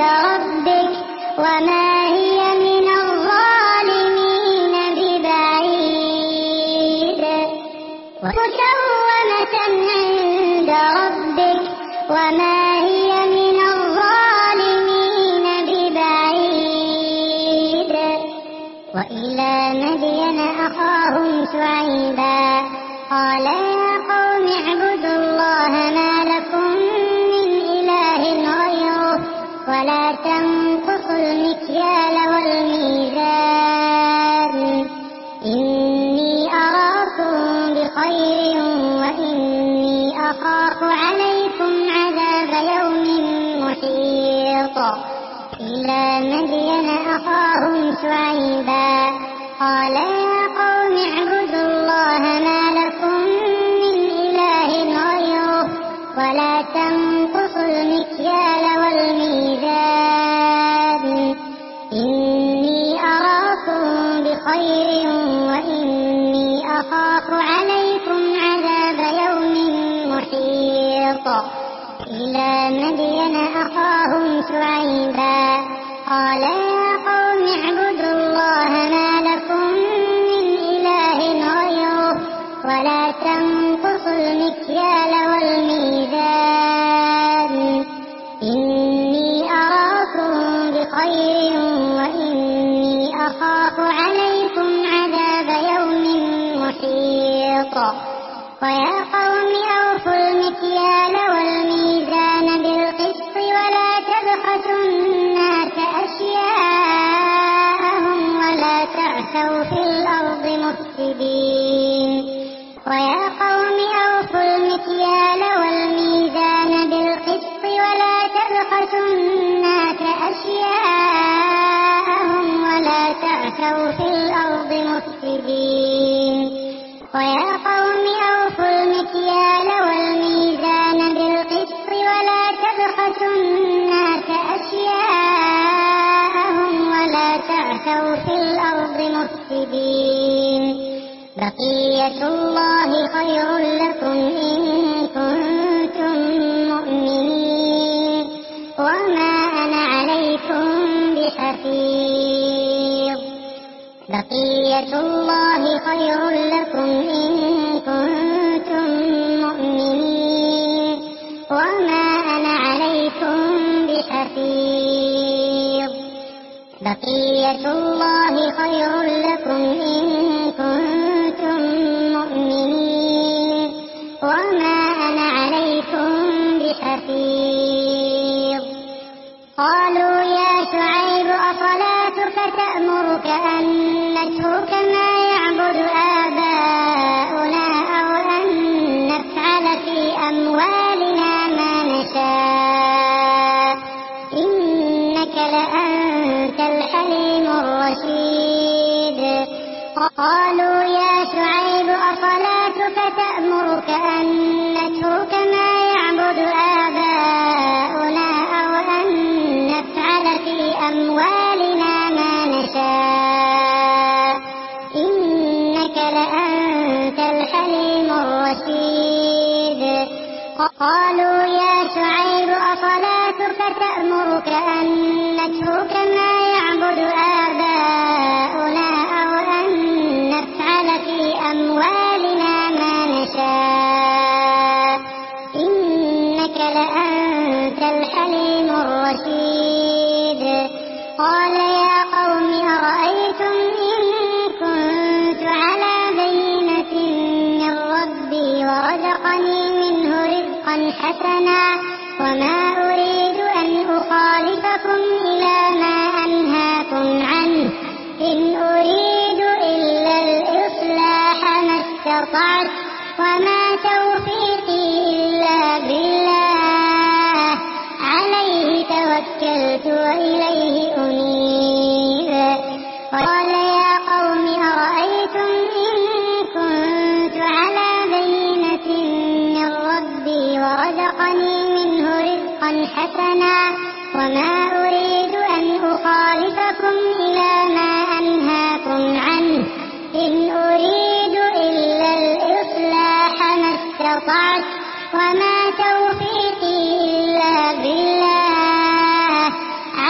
ربك وما هي من الظالمين ببعيد مسومة عند ربك وما هي من الظالمين ببعيد وإلى مدين أخاهم شعيبا قال يا قوم اعبدوا الله ما لكم من إله غيره ولا تنقصوا المكيال والميزان إني أراكم بخير وإني أخاف عليكم عذاب يوم محيط إلى مدين أخاهم شعيبا قال يا قوم اعبدوا الله ما لكم من إله غيره ولا تنقصوا المكيال والميزان إني أراكم بخير وإني أخاف عليكم عذاب يوم محيط إلى مدين أخاهم شعيبا قال يا قوم اعبدوا الله ما لكم من إله غيره ولا تنقصوا المكيال والميزان إني أراكم بخير وإني أخاف عليكم عذاب يوم محيط ويا قوم أوفوا المكيال والميزان بالقسط ولا تبخسوا الناس أشياءهم ولا تعثوا في الأرض مفسدين ويا قوم أوفوا المكيال والميزان بالقسط ولا تبخسوا الناس أشياءهم ولا تعثوا في الأرض مفسدين ويا قوم أوفوا المكيال والميزان بالقسط ولا تبخسوا الناس أشياءهم ولا تعثوا في الأرض مفسدين بقية الله خير لكم إن كنتم مؤمنين وما أنا عليكم بحفيظ بقية الله خير لكم إن كنتم مؤمنين وما أنا عليكم بحفيظ بقية الله خير لكم إن كنتم مؤمنين وما أنا عليكم بحفيظ قالوا يا شعيب أصلاتك تأمرك أن نترك ما يعبد آباؤنا أو أن نفعل في أموالنا ما نشاء إنك لأنت الحليم الرشيد قالوا يا شعيب أصلاتك تأمرك أن نترك ما يعبد آباؤنا أو أن نفعل في أموالنا ما نشاء إنك لأنت الحليم الرشيد قالوا يا شعيب أصلاتك تأمرك أن نترك ما يعبد آباؤنا أو أن نفعل في أموالنا ما نشاء إنك لأنت الحليم الرشيد قال يا قوم أرأيتم إن كنت على بينة من ربي ورزقني منه رزقا حسنا وما أريد أن أخالفكم إلى ما أنهاكم عنه إن أريد إلا الإصلاح ما استطعت وما توفيقي إلا بالله عليه توكلت وإليه أنيب قال يا قوم أرأيتم إن كنت على بينة من ربي ورزقني منه رزقا حسنا وما أريد أن أخالفكم إلى ما أنهاكم عنه إن أريد إلا الإصلاح ما استطعت وما توفيقي إلا بالله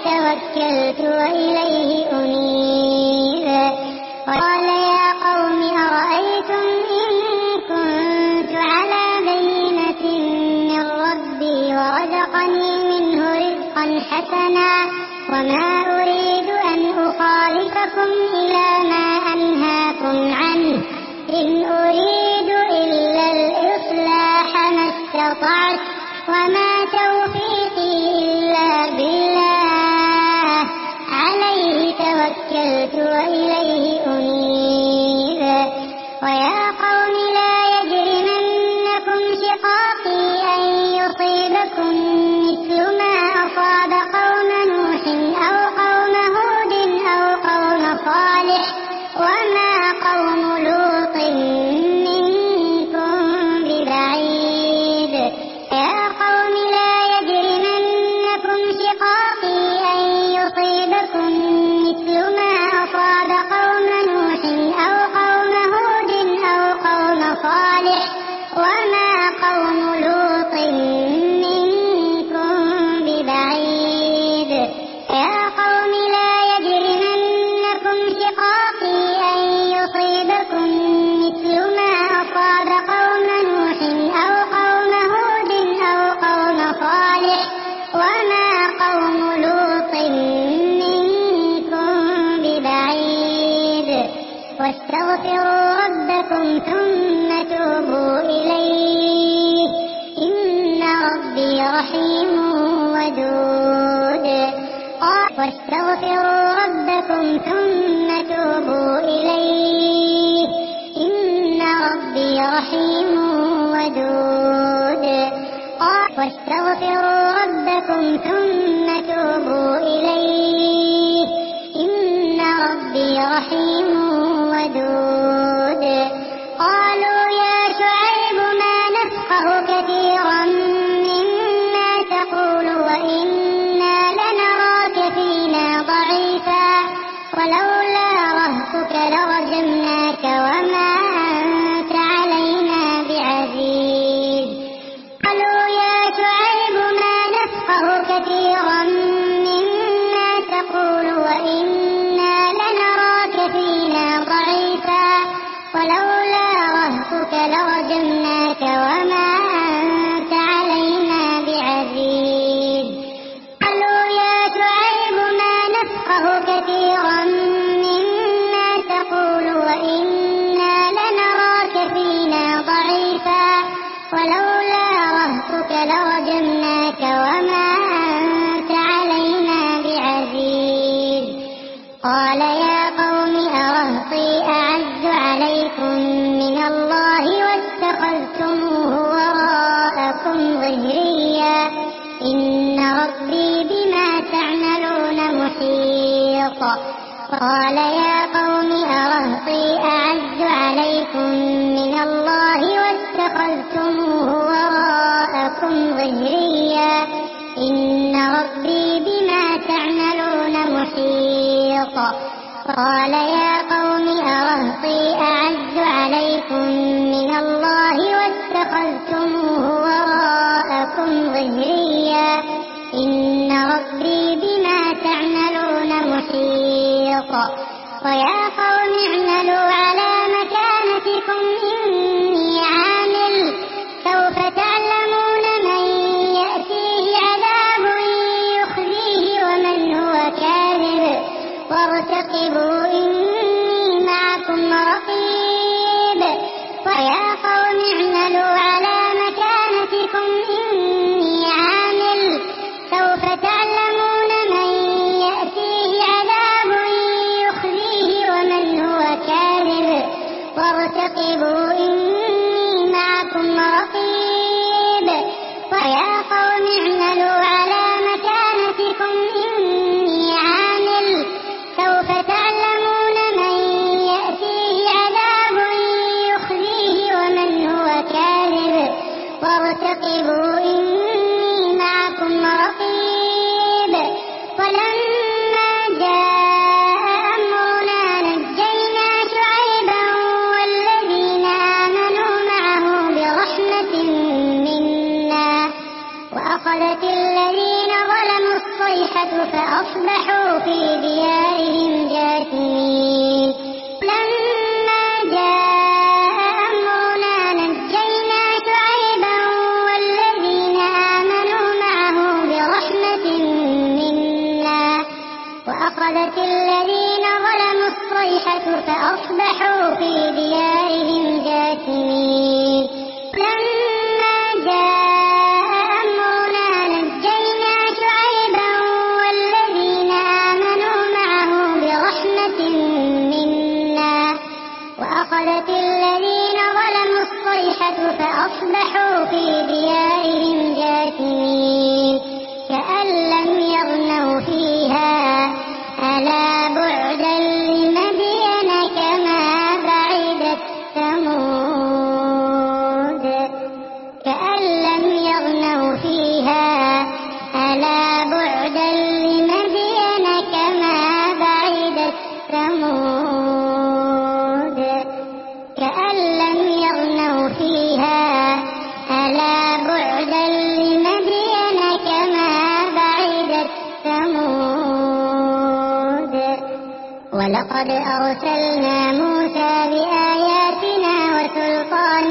توكلت وإليه أنيب. قال يا قوم أرأيتم إن كنت على بينة من ربي ورزقني منه رزقا حسنا وما أريد أن أخالفكم إلى ما أنهاكم عنه إن أريد إلا الإصلاح ما استطعت وما توفيقي إلا بالله عليه توكلت وإليه أنيب. ويا قوم لا يجرمنكم شقاقي أن يصيبكم مثل ما أصاب قوم نوح أو قوم هود أو قوم صالح وما قوم لوط منكم ببعيد. يا قوم لا يجرمنكم شقاقي أن يصيبكم مثل ما أصاب قوم نوح أو قوم هود أو قوم صالح وما قوم لوط منكم ببعيد. يا قوم لا يجرمنكم شقاقي أن يصيبكم مثل ما أصاب قوم نوح أو قوم هود أو قوم صالح وما قوم لوط منكم ببعيد. واستغفروا ربكم ثم توبوا إليه إن ربي رحيم ودود. واستغفروا ربكم ثم توبوا إليه إن ربي رحيم ودود. واستغفروا ربكم ثم توبوا إليه إن ربي رحيم ودود. قالوا يا شعيب ما نفقه كثيرا مما تقول وإنا لنراك فينا ضعيفا ولولا رهطك لرجمناك وما أنت علينا بعزيز. قالوا يا شعيب ما نفقه كثيرا مما تقول وإنا لنراك فينا ضعيفا ولولا رهطك لرجمناك وما أنت علينا بعزيز. قالوا يا شعيب ما نفقه كثيرا مما تقول وإنا لنراك فينا ضعيفا ولولا رهطك لرجمناك وما أنت علينا بعزيز. قال يا قوم أرهطي أعز عليكم من الله واتخذتموه وراءكم ظهريا إن ربي بما تعملون محيط. قال يا قوم أرهطي أعز عليكم من الله واتخذتموه وراءكم ظهريا إن ربي بما تعملون محيط. قال يا قوم أرهطي أعز عليكم من الله واتخذتموه وراءكم ظهريا إن ربي بما تعملون محيط. ويا قوم اعملوا على مكانتكم إني عامل سوف تعلمون من يأتيه عذاب يخزيه ومن هو كاذب وارتقبوا إني معكم رقيب. ويا قوم اعملوا على مكانتكم إني عامل سوف تعلمون من يأتيه عذاب يخزيه ومن هو كاذب وارتقبوا إني معكم رقيب. ويا قوم اعملوا على مكانتكم إني عامل سوف تعلمون الصيحة فأصبحوا في ديارهم جاثمين لما جاء أمرنا نجينا شعيبا والذين آمنوا معه برحمة منا وأخذت الذين ظلموا الصيحة فأصبحوا في ديارهم جاثمين لما جاء أمرنا نجينا شعيبا والذين آمنوا معه برحمة منا وأخذت الذين ظلموا الصيحة فأصبحوا في ديارهم جاثمين كأن لم يغنوا فيها ألا بعدا لمدين كما بعدت ثمود كأن لم يغنوا فيها ألا بعدا لمدين كما بعدت ثمود كأن لم يغنوا فيها ألا بعدا لمدين كما بعدت ثمود ولقد أرسلنا موسى بآياتنا وسلطان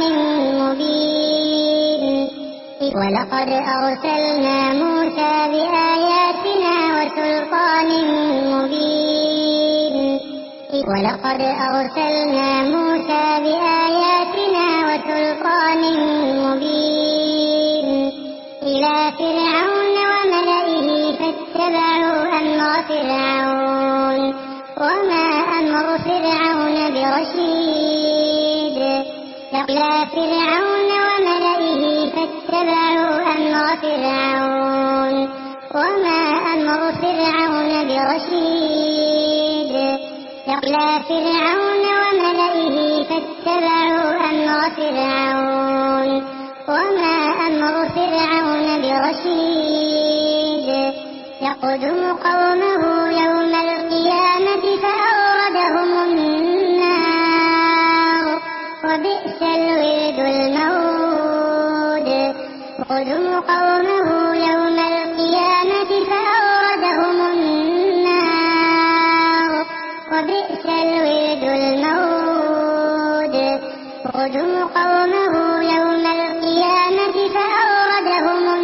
مبين ولقد أرسلنا موسى بآياتنا وسلطان مبين ولقد أرسلنا موسى بآياتنا وسلطان مبين إلى فرعون وملئه فاتبعوا أمر فرعون وما أمر فرعون برشيد إلى فرعون وملئه فاتبعوا أمر فرعون وما أمر فرعون برشيد إلى فرعون وملئه فاتبعوا أمر فرعون وما أمر فرعون برشيد يقدم قومه يوم القيامة فأوردهم النار وبئس الورد المورود يقدم قومه يوم القيامة فأوردهم النار وبئس الورد المورود يقدم قومه يوم القيامة فأوردهم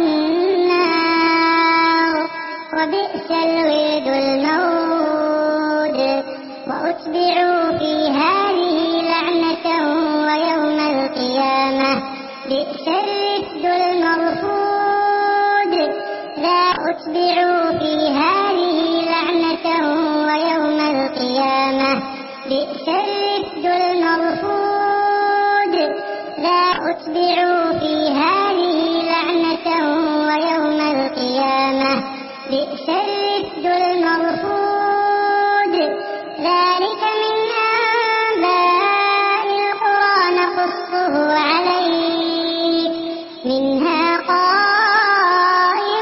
النار وبئس الورد المورود وأتبعوا في هذه لعنة ويوم القيامة بئس الرفد المرفود لا أتبعوا في هذه لعنة ويوم القيامة بئس الرفد المرفود لا أتبعوا في هذه لعنة ويوم القيامة بئس الرفد المرفود ذلك من أنباء القرى نقصه عليك منها قائم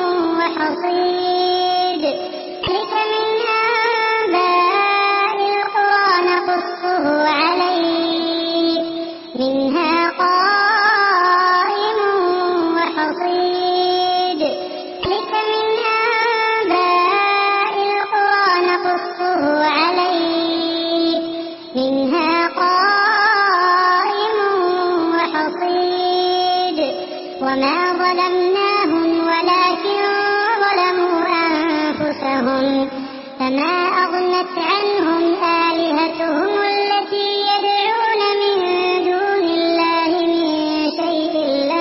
وحصيد ذلك من أنباء القرى نقصه عليك منها قائم وحصيد ذلك من أنباء القرى نقصه عليك منها قائم وحصيد وما ظلمناهم ولكن ظلموا أنفسهم فما أغنت عنهم آلهتهم التي يدعون من دون الله من شيء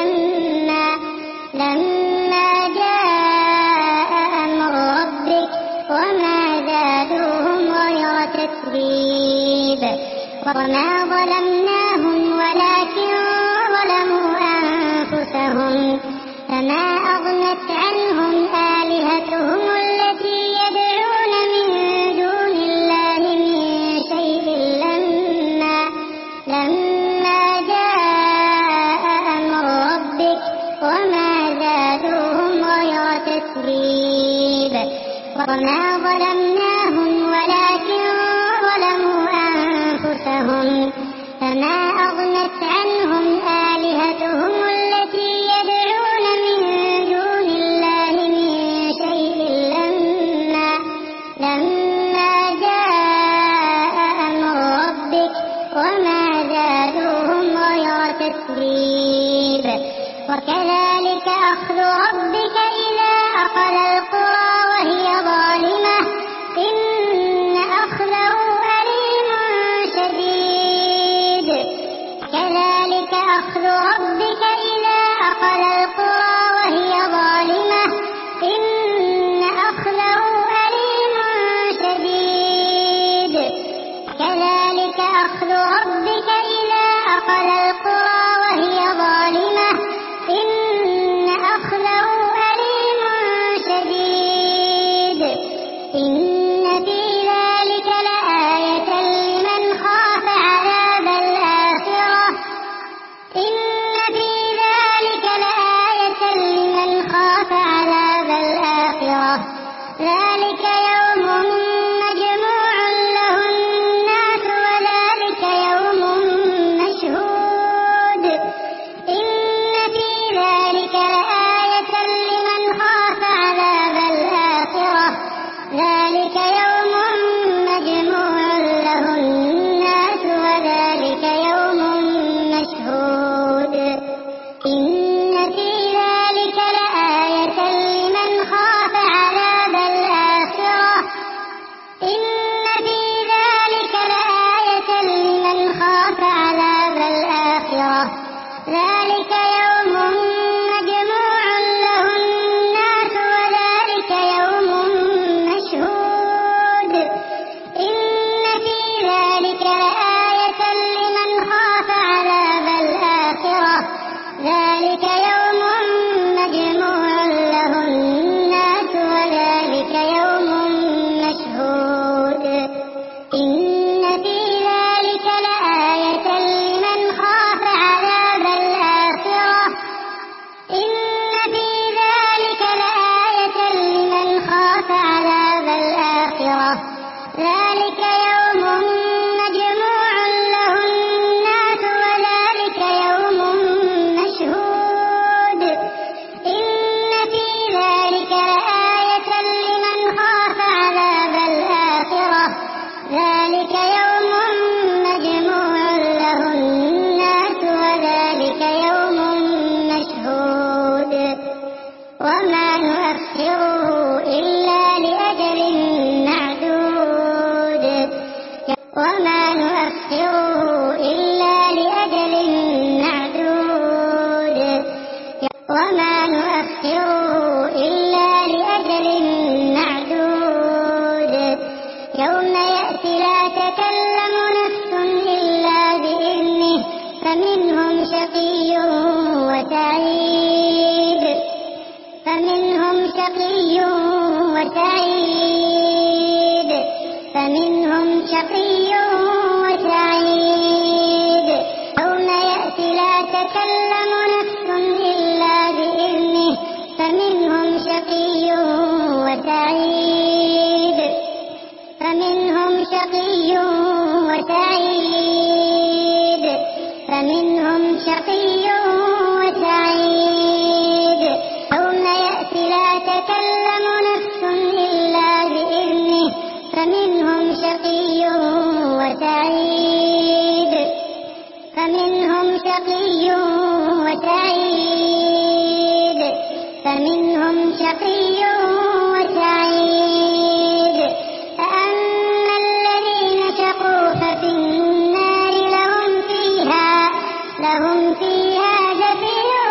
لما جاء أمر ربك وما زادوهم غير تتبيب وما ظلمناهم ولكن ظلموا أنفسهم فما أغنت عنهم آلهتهم التي يدعون من دون الله من شيء لما جاء أمر ربك وما زادوهم غير تتبيب وما ظلمناهم ولكن ظلموا أنفسهم فما أغنت عنهم آلهتهم التي يدعون من دون الله من شيء وكذلك أخذ ربك إذا أخذ القرى وهي ظالمة إن أخذه أليم شديد. كذلك أخذ ربك إذا أخذ القرى وهي ظالمة إن أخذه أليم شديد. كذلك أخذ ربك إذا أخذ القرى وهي ظالمة إن أخذه أليم شديد. إن في ذلك لآية لمن خاف عذاب الآخرة. إن في ذلك لآية لمن خاف عذاب الآخرة. ذلك يوم مجموع له الناس وذلك يوم مشهود. إن في ذلك لآية لمن خاف عذاب الآخرة. ذلك يوم مجموع له الناس وذلك يوم مشهود. إن في ذلك لآية لمن خاف عذاب الآخرة. إن في ذلك لآية لمن خاف عذاب الآخرة. ذلك يوم مجموع له الناس وذلك يوم مشهود. إن في ذلك لآية لمن خاف عذاب الآخرة. ذلك يوم مجموع له الناس وذلك يوم مشهود. إن في ذلك لآية لمن خاف عذاب الآخرة. إن في ذلك لآية لمن خاف عذاب الآخرة. ذلك يوم مجموع له الناس وذلك يوم مشهود. إن في ذلك لآية لمن خاف عذاب الآخرة. ذلك يوم مجموع له الناس وذلك يوم مشهود. وما نؤخره إلا لأجل معدود. وما نؤخره إلا لأجل معدود. وما نؤخره إلا لأجل معدود. يوم يأتي لا تكلم نفس إلا بإذنه فمنهم شقي وسعيد. فمنهم شقي وسعيد. فمنهم شقي وسعيد. يوم يأتي لا تكلم نفس إلا بإذنه فمنهم شقي وسعيد. فمنهم شقي وسعيد. فمنهم شقي وسعيد. يوم يأتي لا تكلم نفس إلا بإذنه فمنهم شقي وسعيد. فمنهم شقي وسعيد. فمنهم شقي وسعيد. فأما الذين شقوا ففي النار لهم فيها زفير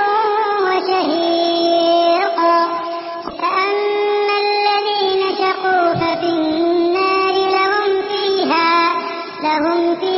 وشهيق. فأما الذين شقوا ففي النار لهم فيها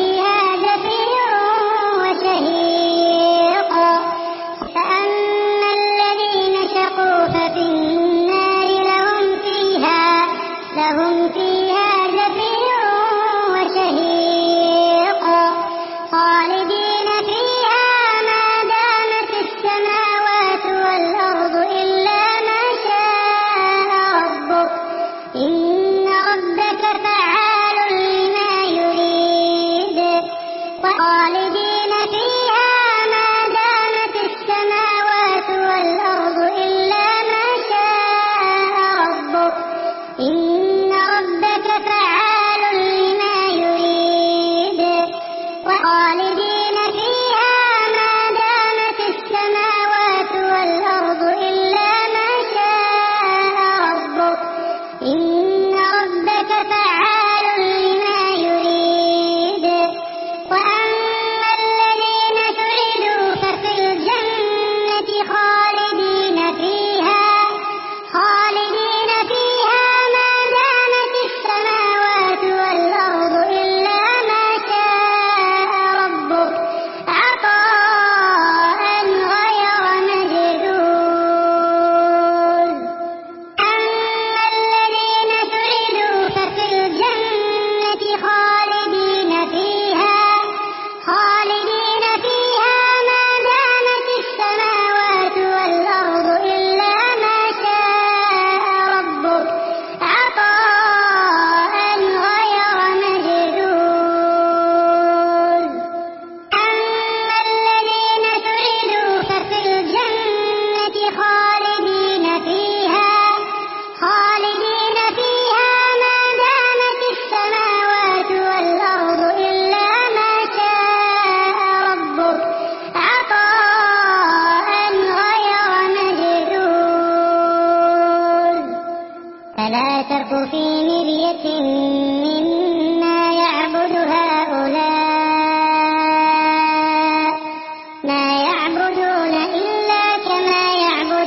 فعال لما يريد وأما الذين سعدوا ففي الجنة خالدين فيها ما دامت السماوات والأرض إلا ما شاء ربك عطاء غير مجدود أما الذين سعدوا ففي الجنة خالدين فيها ما دامت السماوات والأرض إلا ما شاء ربك عطاء غير مجدود أما الذين سعدوا ففي الجنة خالدين فيها ما دامت السماوات والأرض إلا ما شاء ربك عطاء غير مجدود فلا تك في مرية مما يعبد هؤلاء ما يعبدون إلا كما يعبد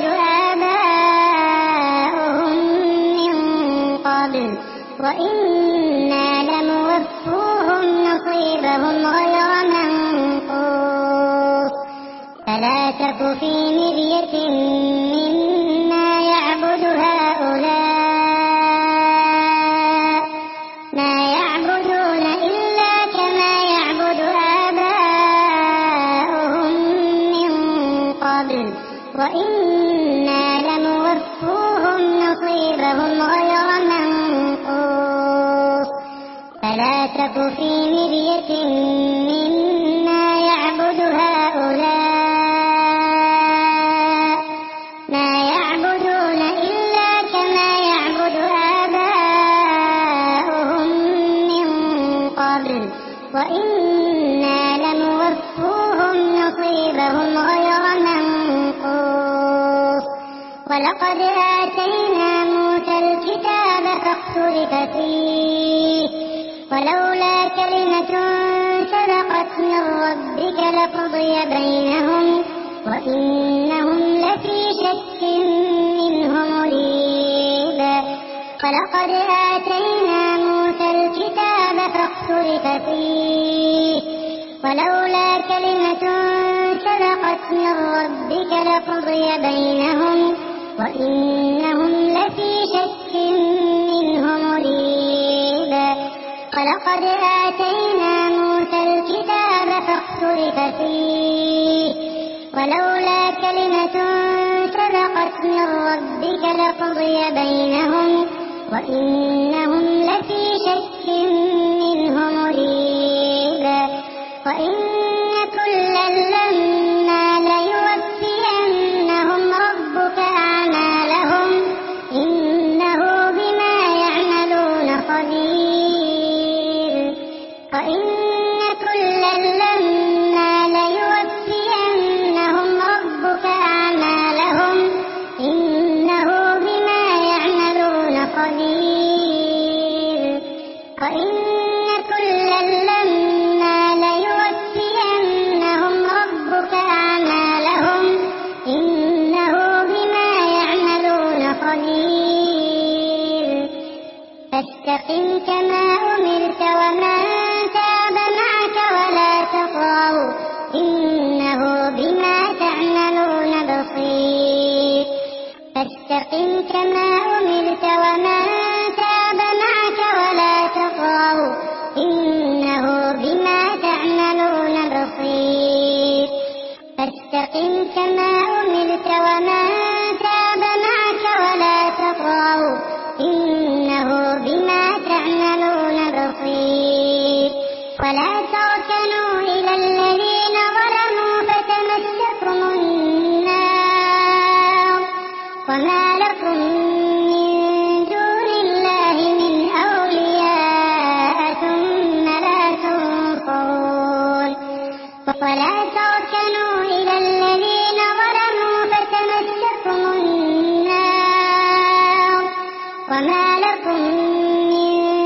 آباؤهم من قبل وإنا لموفوهم نصيبهم غير منقوص فلا تك في مرية مما يعبد هؤلاء ما يعبدون إلا كما يعبد آباؤهم من قبل وإنا لموفوهم نصيبهم غير منقوص فلا تك في مرية مما يعبد هؤلاء ما يعبدون إلا كما يعبد آباؤهم من قبل وإنا لموفوهم نصيبهم غير منقوص ولقد آتينا موسى الكتاب فاختلف فيه ولولا كلمة سبقت من ربك لقضي بينهم وإنهم لفي شك منه مريب ولقد آتينا موسى الكتاب فاختلف فيه ولولا كلمة سبقت من ربك لقضي بينهم وإنهم لفي شك منه مريب ولقد آتينا موسى الكتاب فاختلف فيه ولولا كلمة سبقت من ربك لقضي بينهم وإنهم لفي شك منه مريب وإن كلا لما ليوفينهم ربك أعمالهم إنه بما يعملون خبير وإن كلا لما ليوفينهم ربك أعمالهم إنه بما يعملون خبير وإن كلا لما ليوفينهم ربك أعمالهم إنه بما يعملون خبير فاستقم كما أمرت ومن تاب معك ولا تطغوا إنه بما تعملون بصير فاستقم كما أمرت ومن تاب معك ولا تطغوا إنه بما تعملون بصير فاستقم كما أمرت ومن تاب معك ولا تطغوا إنه بما تعملون بصير ولا تركنوا إلى الذين ظلموا فتمسكم النار وما لكم من دون الله من أولياء ثم لا تنصرون ولا تركنوا إلى الذين ظلموا فتمسكم النار وما لكم من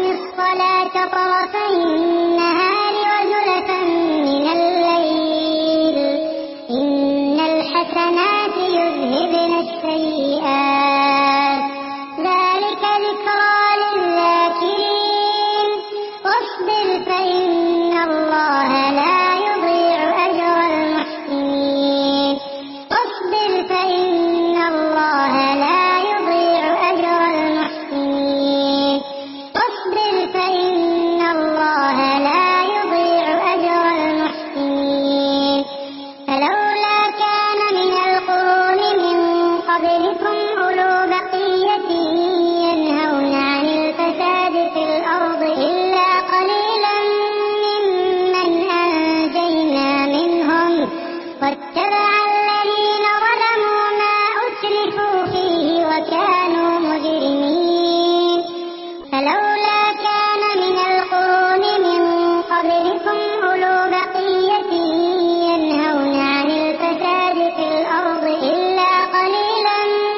الصلاة طرفي النهار وزلفا من الليل إن الحسنات يذهبن السيئات ذلك ذكرى للذاكرين واصبر فإن الله لا يضيع أجر المحسنين واصبر فإن الله لا يضيع أجر المحسنين واصبر فإن الله لا يضيع أجر المحسنين فلولا كان من القرون من قبلكم أولو بقية ينهون عن الفساد في الأرض إلا قليلا ممن أنجينا منهم واتبع الذين ظلموا ما أترفوا فيه وكانوا مجرمين فلولا كان من القرون من قبلكم أولو بقية ينهون عن الفساد في الأرض إلا قليلا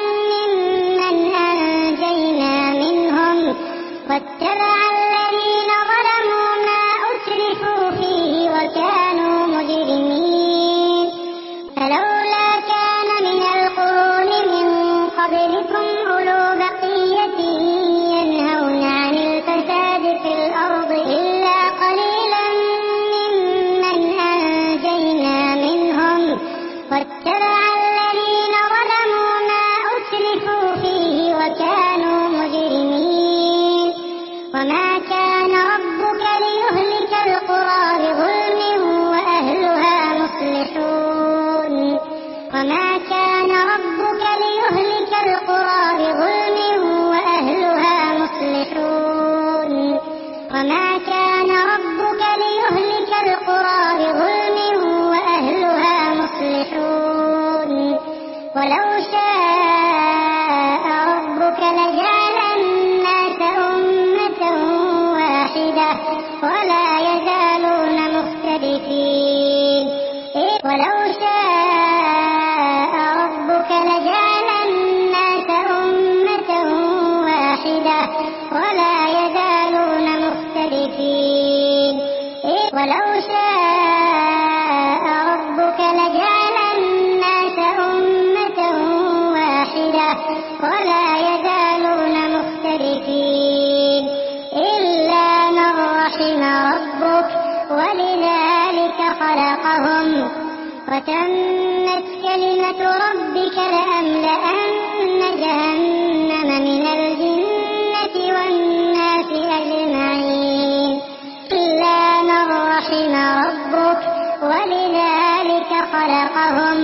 ممن أنجينا منهم واتبع الذين ظلموا ما أترفوا فيه وكانوا مجرمين فلولا كان من القرون من قبلكم أولو بقية ينهون عن الفساد في الأرض إلا قليلا ممن أنجينا منهم واتبع الذين ظلموا ما أترفوا فيه وكانوا مجرمين وما كان ربك ليهلك القرى بظلم وأهلها مصلحون وما كان ربك ليهلك القرى بظلم وأهلها مصلحون وما كان ربك ليهلك القرى بظلم وأهلها مصلحون ولو شاء ربك لجعل الناس أمة واحدة ولا يزالون مختلفين ولو شاء ربك لجعل الناس أمة واحدة ولا يزالون مختلفين ولو شاء ربك لجعل الناس أمة واحدة ولا يزالون مختلفين إلا من رحم ربك ولذلك خلقهم وتمت كلمة ربك لأملأن جهنم من الجنة والناس أجمعين إلا من رحم ربك ولذلك خلقهم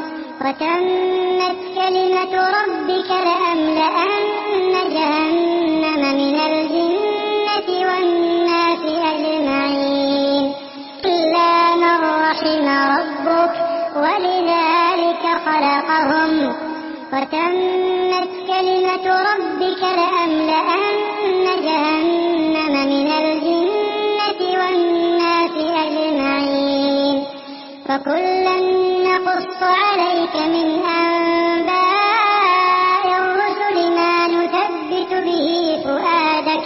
وتمت كلمة ربك لأملأن جهنم من الجنة والناس أجمعين إلا من رحم ربك ولذلك خلقهم وتمت كلمة ربك لأملأن جهنم من الجنة والناس أجمعين فكلا نقص عليك من أنباء الرسل ما نثبت به فؤادك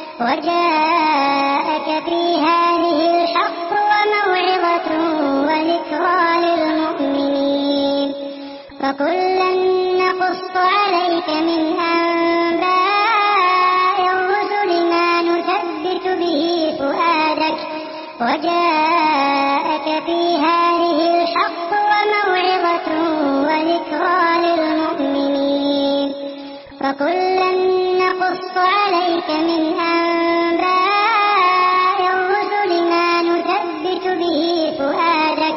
وجاءك في هذه الحق وموعظة وذكرى للمؤمنين فكلا نقص عليك من أنباء الرسل ما نثبت به فؤادك وجاءك في هذه الحق وموعظة وذكرى للمؤمنين فكلا نقص عليك من أنباء الرسل ما نثبت به فؤادك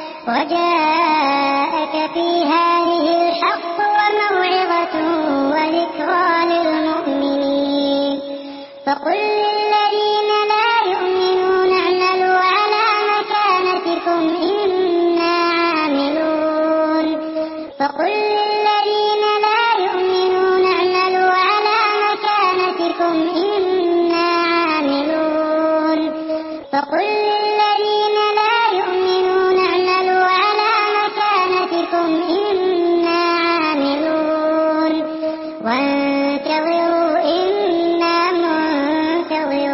وجاءك في هذه الحق وموعظة وذكرى للمؤمنين فقل للذين لا يؤمنون اعملوا على مكانتكم إنا عاملون فقل للذين لا يؤمنون اعملوا على مكانتكم إنا عاملون فقل للذين لا يؤمنون اعملوا على مكانتكم إنا عاملون وانتظروا إنا منتظرون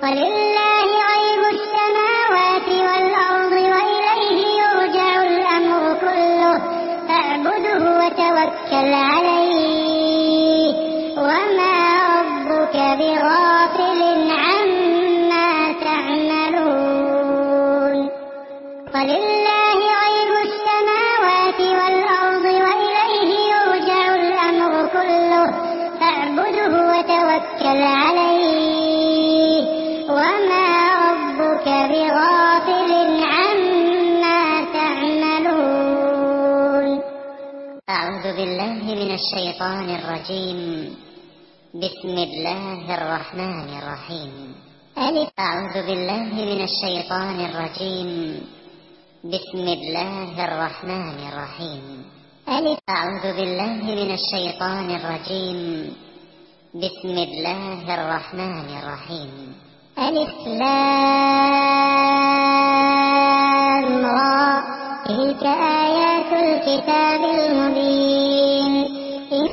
ولله غيب السماوات والأرض وإليه يرجع الأمر كله فاعبده وتوكل عليه وما ربك بغافل عما تعملون ولله غيب السماوات والأرض وإليه يرجع الأمر كله فاعبده وتوكل عليه وما ربك بغافل عما تعملون. أعوذ بالله من الشيطان الرجيم. بسم الله الرحمن الرحيم. أعوذ بالله من الشيطان الرجيم. بسم الله الرحمن الرحيم. أعوذ بالله من الشيطان الرجيم. بسم الله الرحمن الرحيم. ألف لام را تلك آيات الكتاب المبين. ألف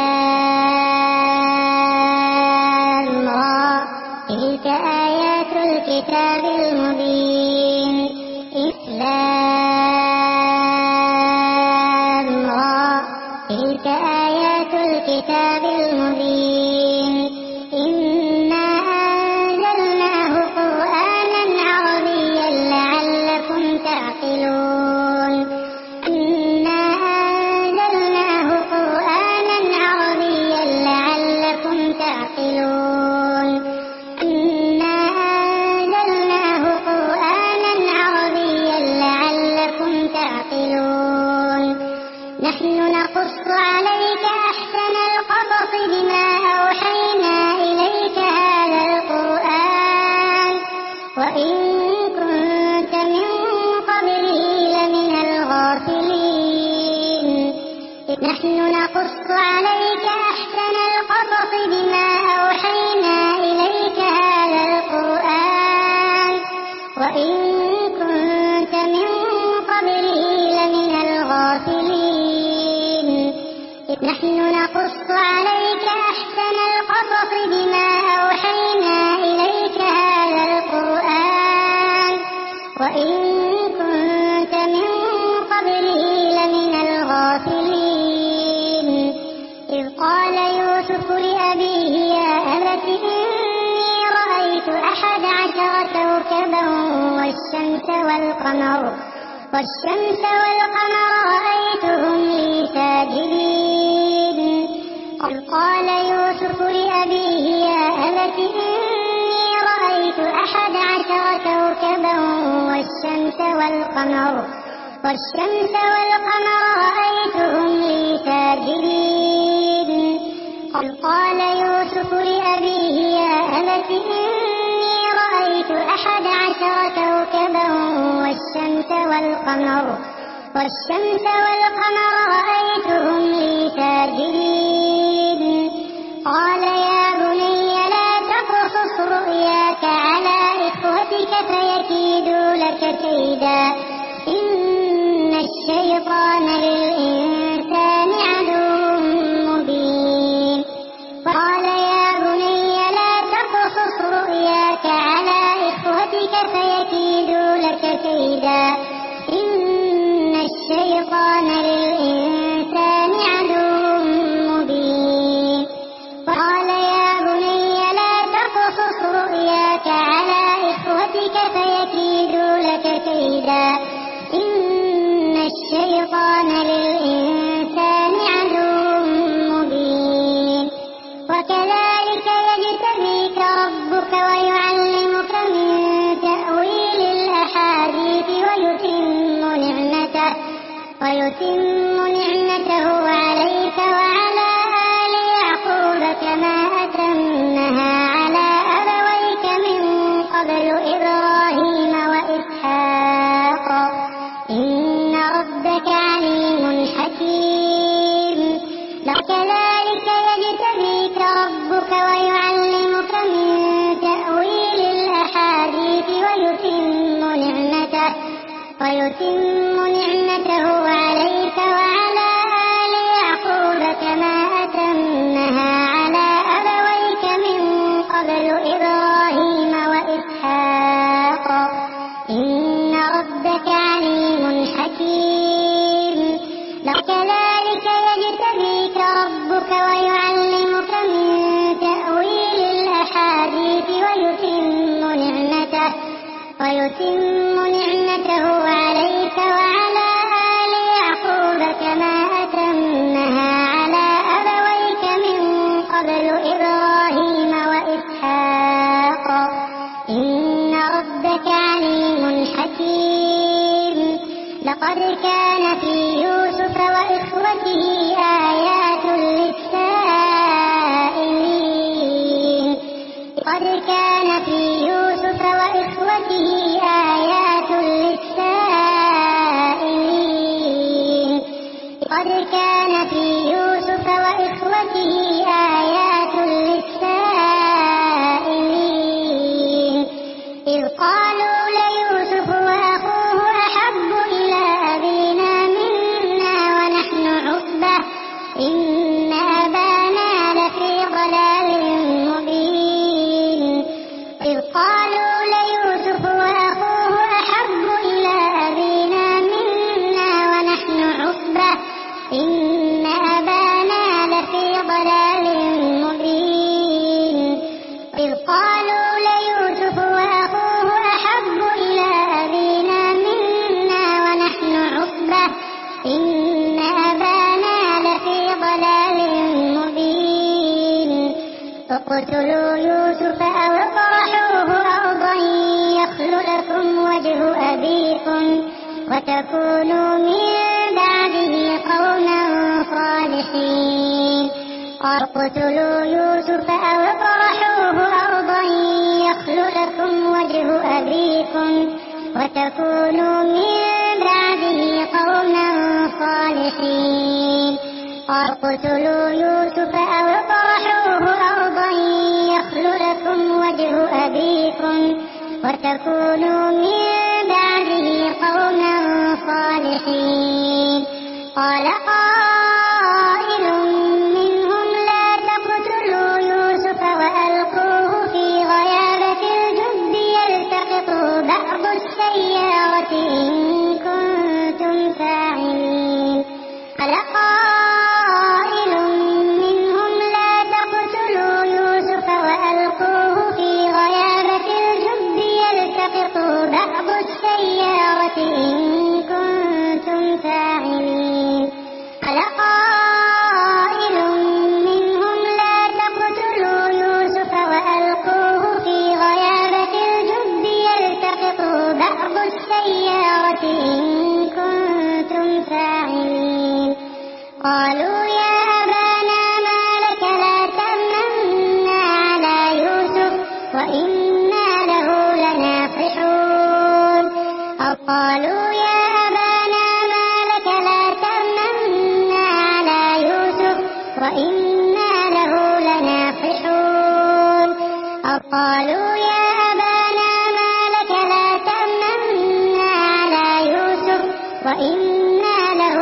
لام را تلك آيات الكتاب المبين. ألف لام را تلك آيات الكتاب المبين. إنا أنزلناه قرآنا عربيا لعلكم تعقلون. إنا أنزلناه قرآنا عربيا لعلكم تعقلون. إنا أنزلناه قرآنا عربيا لعلكم تعقلون. نحن نقص عليك أحسن القصص بما أوحينا إليك هذا القرآن وإن كنت من قبله لمن الغافلين. نحن نقص عليك أحسن القصص بما أوحينا إليك هذا القرآن وإن كنت من قبله لمن الغافلين. نحن نقص عليك أحسن القصص بما أوحينا إليك هذا القرآن وإن كنت من قبله لمن الغافلين. إذ قال يوسف لأبيه يا أبت إني رأيت 11 كوكبا والشمس والقمر رأيتهم لي ساجدين. قال يوسف لأبيه يا أبت إني رأيت 11 كوكبا والشمس والقمر رأيتهم لي ساجدين. قال يوسف لأبيه يا أبت إني رأيت 11 كوكبا والشمس والقمر رأيتهم لي ساجدين. قال يا بني لا تقصص رؤياك على إخوتك فيكيدوا لك كيدا إن الشيطان للإنسان عدو مبين. قال يا بني لا تقصص رؤياك على إخوتك فيكيدوا لك كيدا إن الشيطان للإنسان عدو مبين. قال يا بني لا تقصص رؤياك على إخوتك فيكيدوا لك كيدا إن الشيطان للإنسان عدو مبين. وكذلك يجتبيك ربك ويعلمك من تأويل الأحاديث ويتم نعمته عليك وعلى آل يعقوب كما أتمها على أبويك من قبل إبراهيم وإسحاق إن ربك عليم حكيم. وكذلك يجتبيك ربك ويعلمك من تأويل الأحاديث ويتم نعمته عليك وعلى آل يعقوب كما أتمها على أبويك من قبل إبراهيم وإسحاق ويتم نعمته عليك وعلى آل يعقوب كما أتمها على أبويك من قبل إبراهيم وإسحاق إن ربك عليم حكيم لقد كان في يوسف وإخوته آيات للسائلين قد كان في يوسف وإخوته آيات للسائلين قد كان في يوسف وإخوته آيات للسائلين إذ قالوا ليوسف وأخوه أحب إلى أبينا منا ونحن عصبة إن أبانا لفي ضلال مبين إذ قالوا ليوسف وأخوه أحب إلى أبينا منا ونحن عصبة إن أبانا لفي ضلال مبين إذ قالوا ليوسف وأخوه أحب إلى أبينا منا ونحن عصبة إن أبانا لفي ضلال مبين اقتلوا يوسف أو اطرحوه أرضا يخل لكم وجه أبيكم وتكونوا من بعده قوما صالحين اقتلوا يوسف أو اطرحوه أرضا يخل لكم وجه أبيكم وتكونوا من بعده قوما صالحين اقتلوا يوسف أو اطرحوه أرضا يخل لكم وجه أبيكم وتكونوا من بعده قوما صالحين قال قائل منهم لا تقتلوا يوسف وألقوه في غيابة الجب يلتقطه بعض السيارة إن كنتم فاعلين قال قائل منهم لا تقتلوا يوسف وألقوه في غيابة الجب يلتقطه بعض السيارة إن كنتم فاعلين قال قائل منهم لا تقتلوا يوسف وألقوه في غيابة الجب يلتقطه بعض السيارة إن كنتم فاعلين قالوا يا أبانا ما لك لا تأمنا على يوسف وإنا له لناصحون قالوا يا أبانا ما لك لا تأمنا على يوسف وإنا له لناصحون قالوا يا أبانا ما لك لا تأمنا على يوسف وإنا له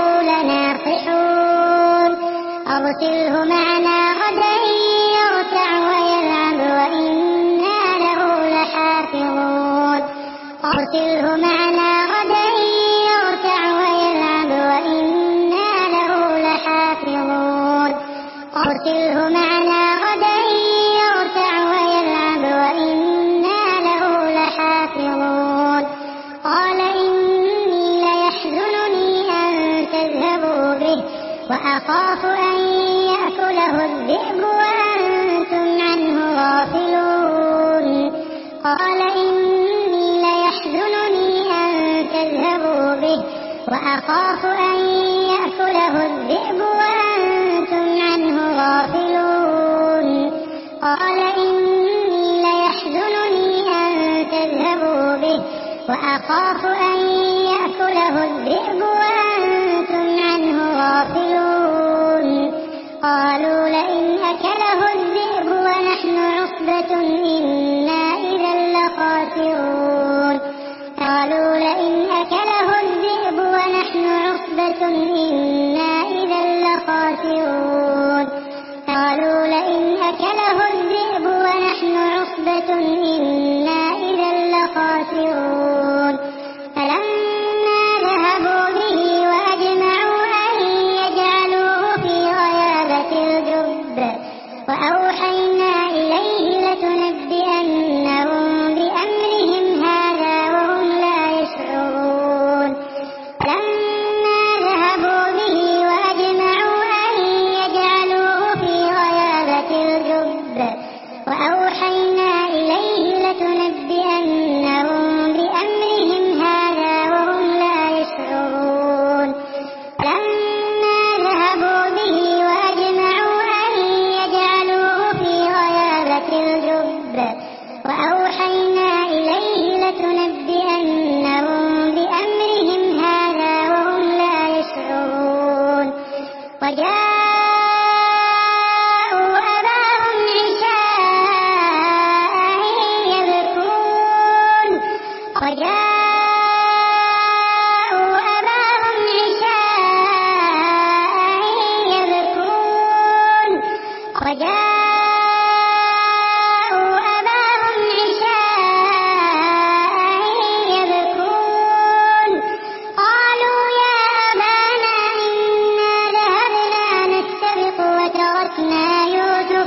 لناصحون أرسله معنا غدا يرتع ويلعب وإنا له لحافظون أرسله معنا غدا يرتع ويلعب وإنا له لحافظون أرسله معنا غدا يرتع ويلعب وإنا له لحافظون قال إني ليحزنني أن تذهبوا به وأخاف أن يأكله الذئب وأنتم عنه غافلون قال إني ليحزنني أن تذهبوا به وأخاف أن يأكله الذئب وأنتم عنه غافلون قال إني ليحزنني أن تذهبوا به وأخاف أن يأكله الذئب وأنتم عنه غافلون قالوا لئن أكله الذئب ونحن عصبة إنا إذا لخاسرون قالوا لئن أكله الذئب ونحن عصبة إنا إذا لخاسرون قالوا لئن أكله الذئب ونحن عصبة إنا إذا لخاسرون فلما ذهبوا به وأجمعوا أن يجعلوه في غيابة الجب وأوحينا إليه لتنبئنهم بأمرهم هذا لتنبئنهم بأمرهم هذا وهم لا يشعرون فلما ذهبوا به وأجمعوا أن يجعلوه في غيابة الجب وأوحينا إليه لتنبئنهم بأمرهم هذا وهم لا يشعرون وجاءوا أباهم عشاء يبكون قالوا يا أبانا إنا ذهبنا نستبق وتركنا يوسف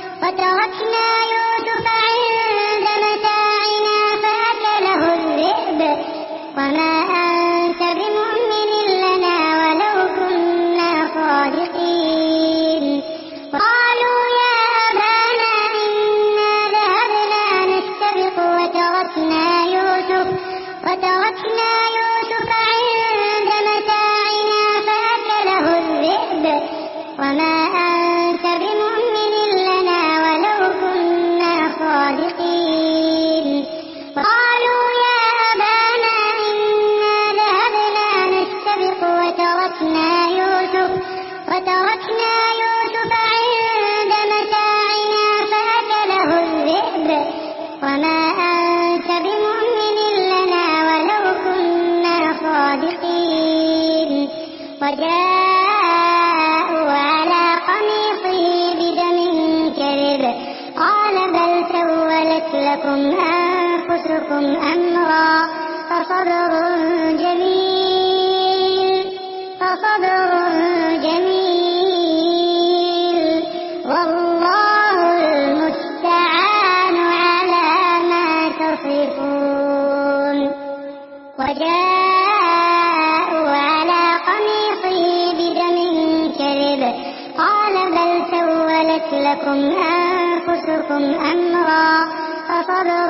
عند متاعنا فأكله الذئب وما أنت بمؤمن لنا ولو كنا صادقين قالوا يا أبانا إنا ذهبنا نستبق وتركنا يوسف عند متاعنا فأكله الذئب وما أنت بمؤمن لنا ولو كنا صادقين قالوا يا أبانا إنا ذهبنا نستبق وتركنا يوسف عند متاعنا فأكله الذئب وما أنت بمؤمن لنا ولو كنا صادقين وجاءوا على قميصه بدم كذب قال بل سولت لكم أنفسكم أمرا فصبر جميل والله المستعان على ما تصفون وجاءوا على قميصه بدم كذب قال بل سولت لكم أنفسكم أمرا فصبر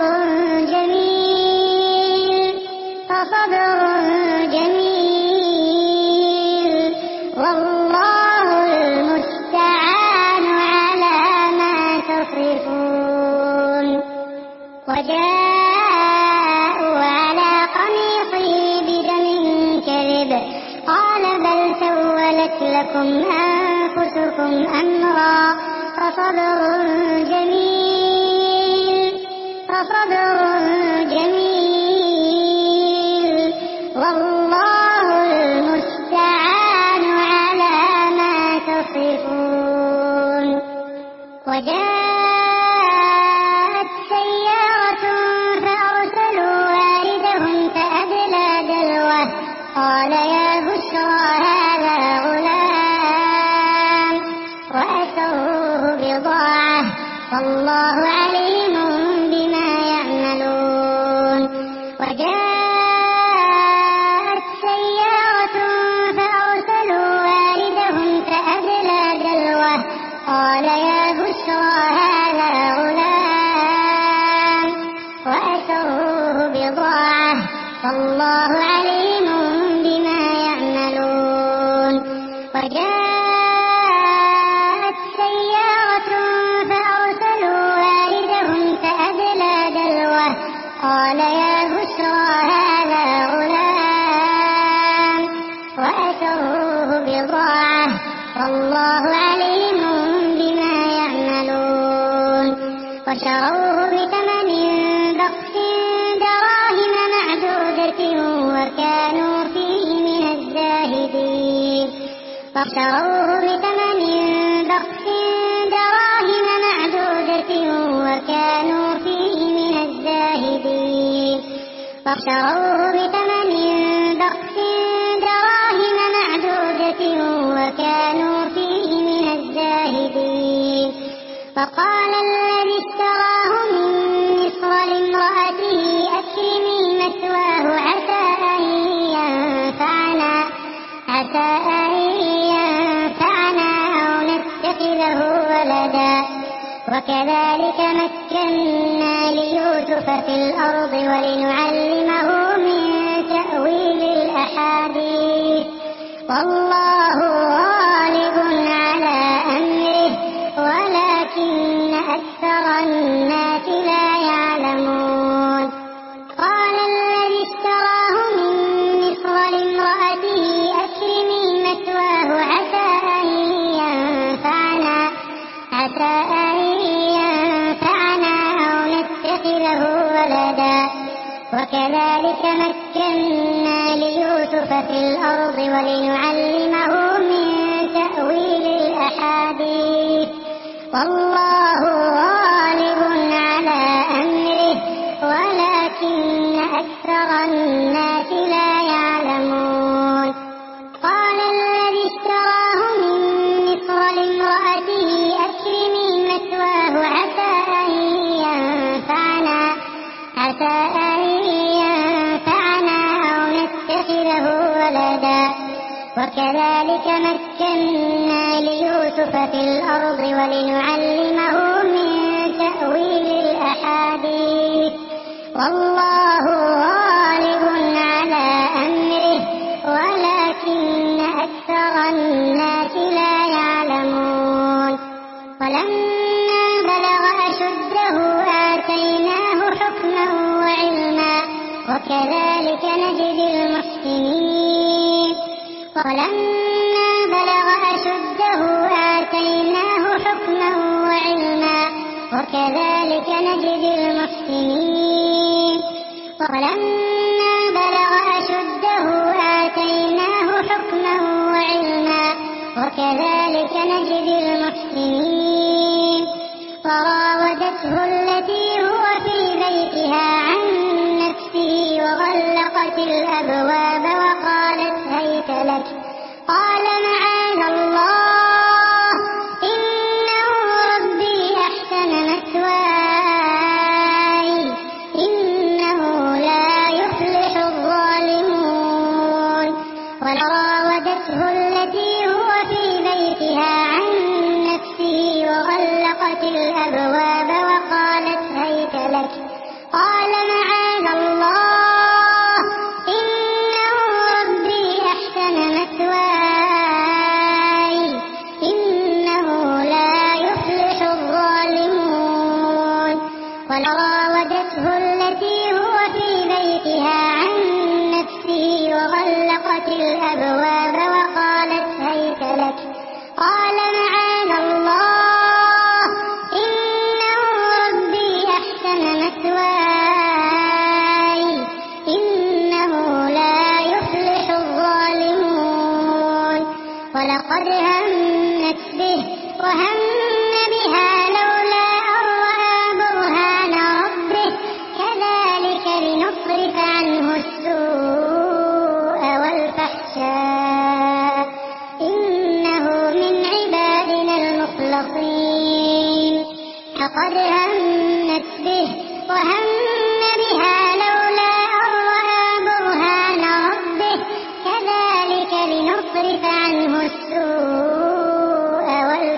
جميل والله المستعان على ما تصفون وجاءوا على قميصه بدم كذب قال بل سولت لكم أنفسكم أمرا فصبر جميل والله المستعان على ما تصفون وجاءت سيارة فأرسلوا واردهم فأدلى دلوه قال يا بشرى هذا غلام وأسروه بضاعة والله عليم بما يعملون وجاءت سيارة فأرسلوا واردهم فأدلى دلوه قال يا بشرى هذا غلام وأسروه بضاعة والله عليم بما يعملون وجاءت سيارة فأرسلوا واردهم فأدلى دلوه قال يا بشرى هذا غلام وأسروه بضاعة والله عليم بما يعملون وشروه بثمن بخس دراهم معدودة وكانوا فيه من الزاهدين وشروه بثمن بخس دراهم معدودة وكانوا فيه من الزاهدين وشروه بثمن بخس دراهم معدودة وكانوا فيه من الزاهدين فقال الذي اشتراه من مصر لامرأته أكرمي مثواه عسى أن ينفعنا أو نتخذه ولدا وكذلك مكنا ليوسف ليوسف في الأرض ولنعلمه من تأويل الأحاديث والله غالب على أمره ولكن أكثر الناس لا يعلمون. قال الذي اشتراه من مصر لامرأته أكرمي مثواه عسى أن ينفعنا أو نتخذه ولدا وكذلك مكنا ليوسف في الأرض ولنعلمه من تأويل الأحاديث والله غالب على أمره ولكن أكثر الناس لا يعلمون. قال الذي اشتراه من مصر لامرأته أكرمي مثواه عسى أن ينفعنا أو نتخذه ولدا وكذلك مكنا ليوسف في الأرض ولنعلمه من تأويل الأحاديث والله غالب على أمره ولكن أكثر الناس لا يعلمون. ولما بلغ أشده آتيناه حكما وعلما وكذلك نجزي المحسنين. ولما بلغ أشده آتيناه حكما وعلما وكذلك نجزي المحسنين. ولما بلغ أشده آتيناه حكما وعلما وكذلك نجزي المحسنين. وراودته التي هو في بيتها عن نفسه وغلقت الأبواب وقالت هيت لك قال معاذ الله إنه ربي أحسن مثواي إنه لا يفلح الظالمون. وراودته التي هو في بيتها عن نفسه وغلقت الأبواب وقالت هيت لك قال معاذ الله إنه ربي أحسن مثواي إنه لا يفلح الظالمون. وراودته التي هو في بيتها عن نفسه وغلقت الأبواب وقالت هيت لك قال معاذ الله إنه ربي أحسن مثواي إنه لا يفلح الظالمون. ولقد همت به وهم بها لولا أن رأى برهان ربه كذلك لنصرف عنه السوء والفحشاء إنه من عبادنا المخلصين. لقد همت به وهم بها لولا أن رأى برهان ربه كذلك لنصرف عنه السوء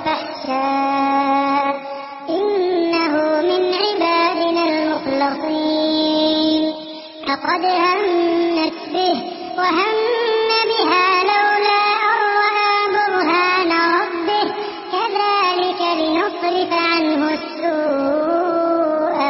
والفحشاء إنه من عبادنا المخلصين. لقد همت به وهم بها لولا أن رأى برهان ربه كذلك لنصرف عنه السوء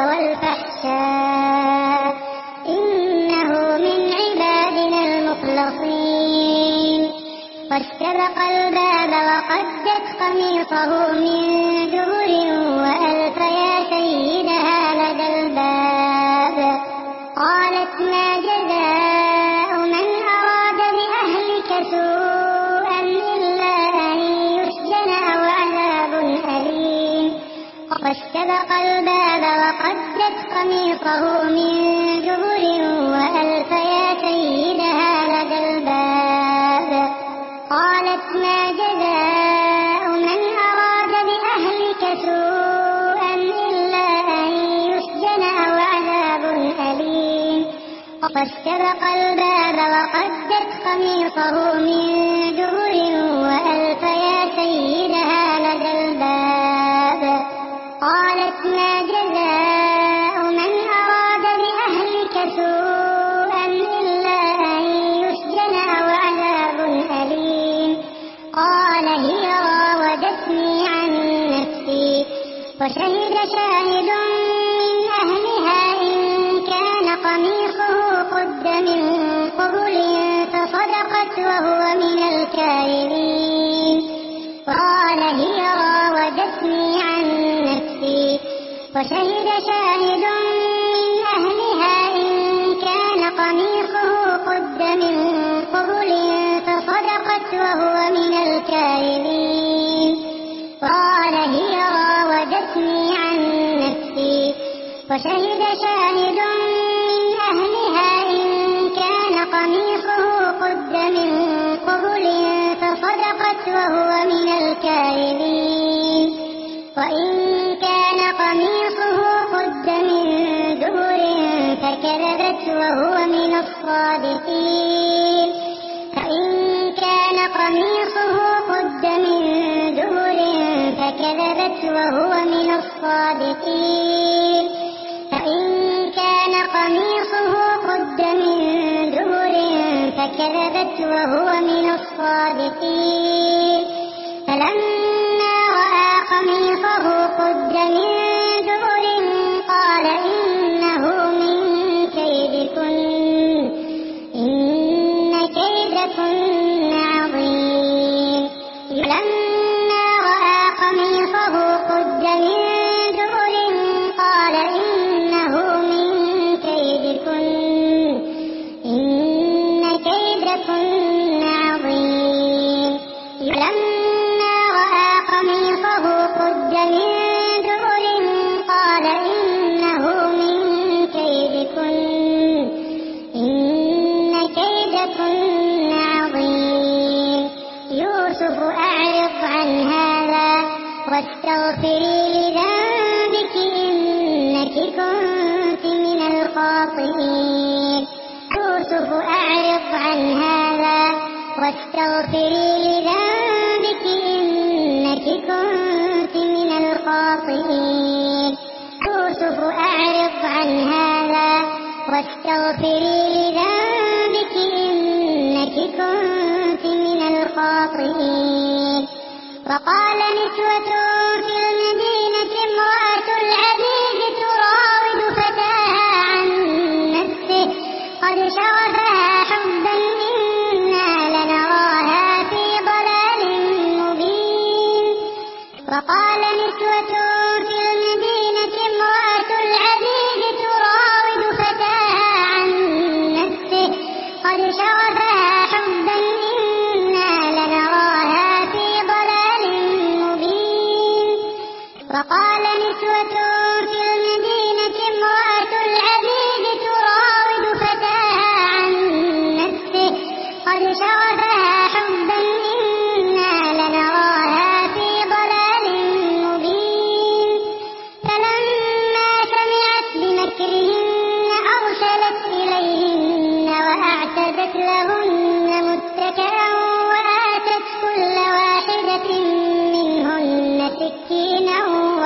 والفحشاء إنه من عبادنا المخلصين. واستبق الباب وقدت قميصه من دبر وألف يا سيدها لدى الباب. قالت ما جزاء من أراد بأهلك سوءا إلا أن يسجن أو عذاب أليم. واستبق الباب وقدت قميصه من دبر وألف يا سيدها لدى الباب. قالت ما جزاء من أراد بأهلك سوءا إلا أن يسجن أو عذاب أليم. واستبق الباب وقدت قميصه من دبر وألف يا سيدها لدى الباب. قالت ما جزاء من الكاذبين. قال هي راودتني عن نفسي وشهد شاهد من أهلها إن كان قميصه قد من قبل فصدقت وهو من الكاذبين. قال هي راودتني عن نفسي وشهد شاهد من أهلها إن كان قميصه قد من قبل فصدقت وهو من الكاذبين. وإن كان قميصه قد من دبر فكذبت وهو من الصادقين. فإن كان قميصه قد من دبر فكذبت وهو من الصادقين. فإن كان قميصه قد من دبر فكذبت وهو من الصادقين. فلما رأى قميصه قد من دبر قال إنه من كيدكن إن كيدكن عظيم. فلما رأى قميصه قد من دبر قال إنه من كيدكن إن كيدكن عظيم. فلما رأى قميصه قد من دبر قال إنه من كيدكن إن كيدكن عظيم. يوسف أعرض عن هذا واستغفري لذنبك إنك كنت من الخاطئين. يوسف أعرض عن هذا واستغفري لذنبك إنك كنت من الخاطئين. يوسف أعرض عن هذا واستغفري لذنبك إنك كنت من الخاطئين. وقال نسوة في المدينة امرأة العزيز تراود فتاها عن نفسه قد شغفها حبا إنا لنراها في ضلال مبين. وقال نسوة في المدينة امرأة العزيز تراود فتاها عن نفسه قد شغفها حبا إنا لنراها في ضلال مبين. وقال نسوة في المدينة امرأة العزيز تراود فتاها عن نفسه قد شغفها حبا إنا لنراها في ضلال مبين. فلما سمعت بمكرهن أرسلت إليهن وأعتدت لهن متكئا وآتت كل واحدة منهن سكينا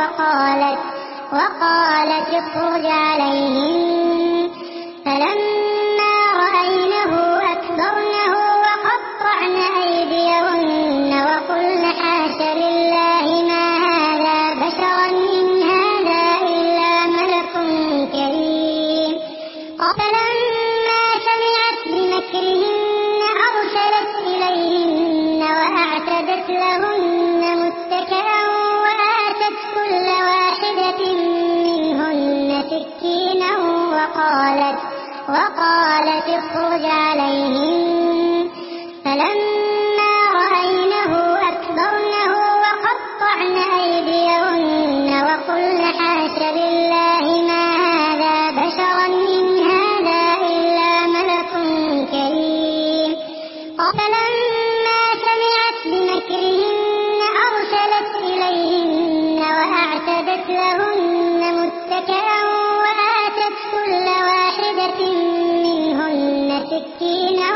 وقالت اخرج عليهن. فلما رأينه أكبرنه وقطعن أيديهن وقلن حاش لله ما هذا بشرا إن هذا إلا ملك كريم. فلما سمعت بمكرهن أرسلت إليهن وأعتدت لهن متكئا وآتت كل واحدة منهن سكينا وقالت اخرج عليهن. فلما رأينه أكبرنه وقطعن أيديهن وقلن حاش لله ما هذا بشرا إن هذا إلا ملك كريم. فلما سمعت بمكرهن أرسلت إليهن وأعتدت لهن متكئا وآتت كل واحدة منهن سكينا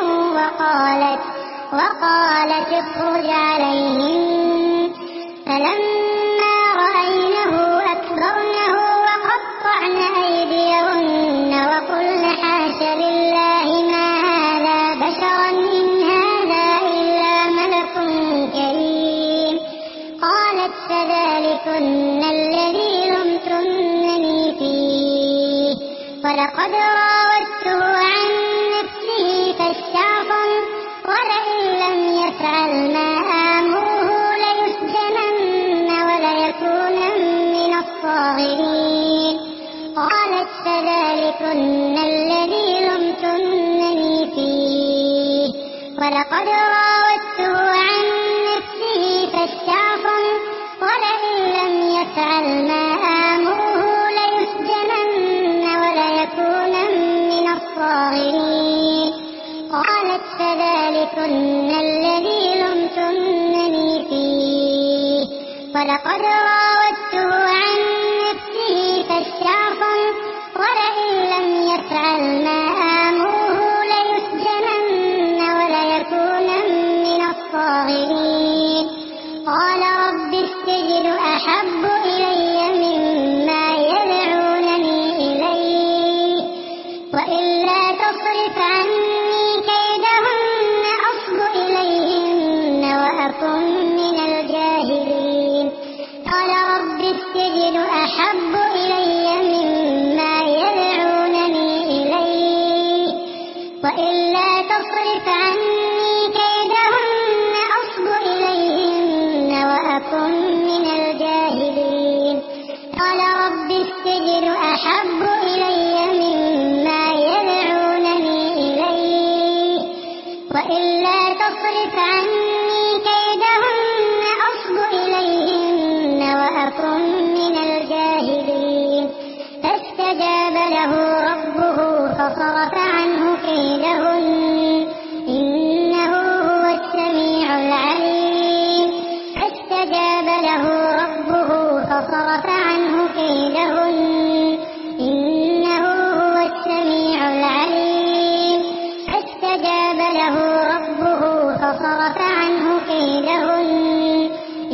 وقالت اخرج عليهن. فلما رأينه أكبرنه وقطعن أيديهن وقلن حاش لله ما هذا بشرا إن هذا إلا ملك كريم. قالت فذلكن الذي لمتنني فيه ولقد راودته عن نفسه فاستعصم ولئن لم يفعل يفعل ما آمره ليسجنن وليكونن من الصاغرين. قالت فذلكن الذي لمتنني فيه ولقد راودته عن نفسه فاستعصم ولئن لم يفعل ما آمره ليسجنن وليكونن من الصاغرين. قالت فذلكن الذي لمتنني فيه ولقد راودته عن نفسه فاستعصم ولئن لم يفعل ما آمره ليسجنن وليكونن من الصاغرين. قال رب السجن أحب إلي مما يدعونني إليه وإلا تصرف عني كيدهن أصب إليهن وأكن من الجاهلين. قال رب السجن أحب إلي مما يدعونني إليه وإلا تصرف عني كيدهن أصب إليهن وأكن من الجاهلين. قال رب السجن أحب إلي مما يدعونني إليه وإلا تصرف عني كيدهن أصب إليهن وأكن من الجاهلين. فاستجاب له ربه فصرف عنه كيدهن إنه هو السميع العليم. فاستجاب له ربه فصرف عنه كيدهن إنه هو السميع العليم. فاستجاب له ربه فصرف عنه كيدهن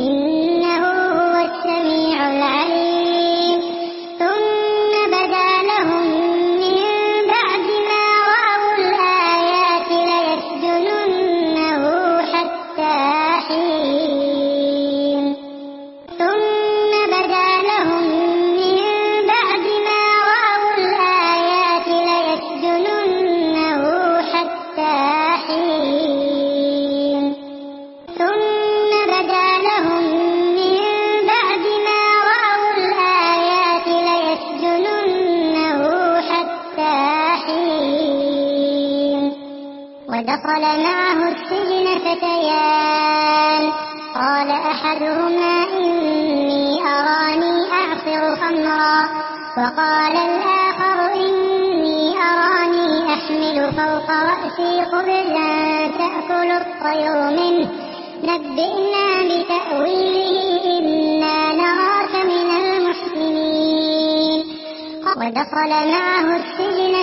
إنه هو السميع العليم. ثم بدا لهم من بعد ما رأوا الآيات ليسجننه حتى حين. ثم بدا لهم من بعد ما رأوا الآيات ليسجننه حتى حين. ثم بدا لهم من بعد ما رأوا الآيات ليسجننه حتى حين. ودخل معه السجن فتيان قال أحدهما إني أراني أعصر خمرا وقال الآخر إني أراني أحمل فوق رأسي خبزا تأكل الطير منه نبئنا بتأويله إنا نراك من المحسنين. ودخل معه السجن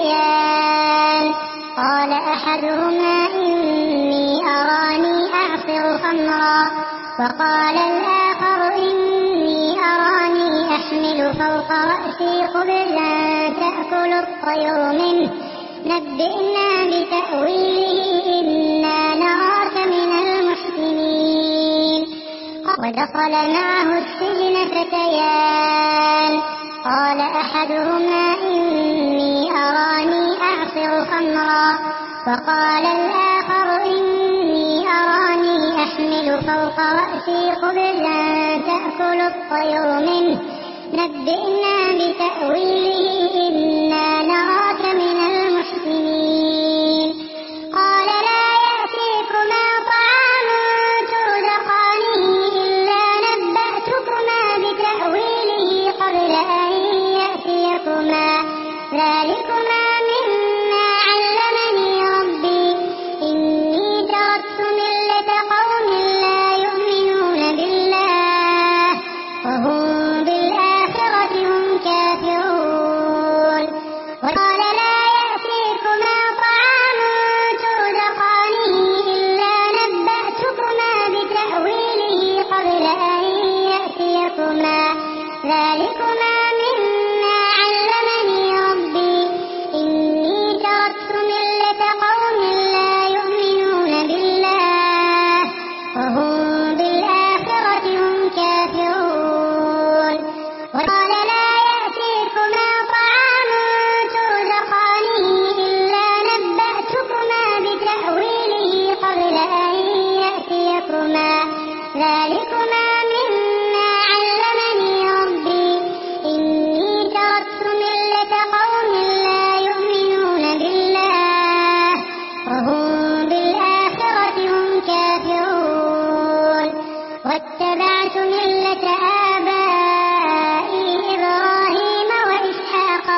فتيان قال أحدهما إني أراني أعصر خمرا وقال الآخر إني أراني أحمل فوق رأسي خبزا تأكل الطير منه نبئنا بتأويله إنا نراك من المحسنين. ودخل معه السجن فتيان قال أحدهما إني أراني أعصر خمرا وقال الآخر إني أراني أحمل فوق رأسي خبزا تأكل الطير منه نبئنا بتأويله إنا نراك من المحسنين. قال لا يأتيكما طعام ترزقانه إلا نبأتكما بتأويله قبل أن يأتيكما ذلكما مما علمني ربي إني تركت ملة قوم لا يؤمنون بالله وهم بالآخرة هم كافرون. وقال لا يأتيكما طعام ترزقانه إلا نبأتكما بتأويله قبل أن يأتيكما ذلكما مما علمني ربي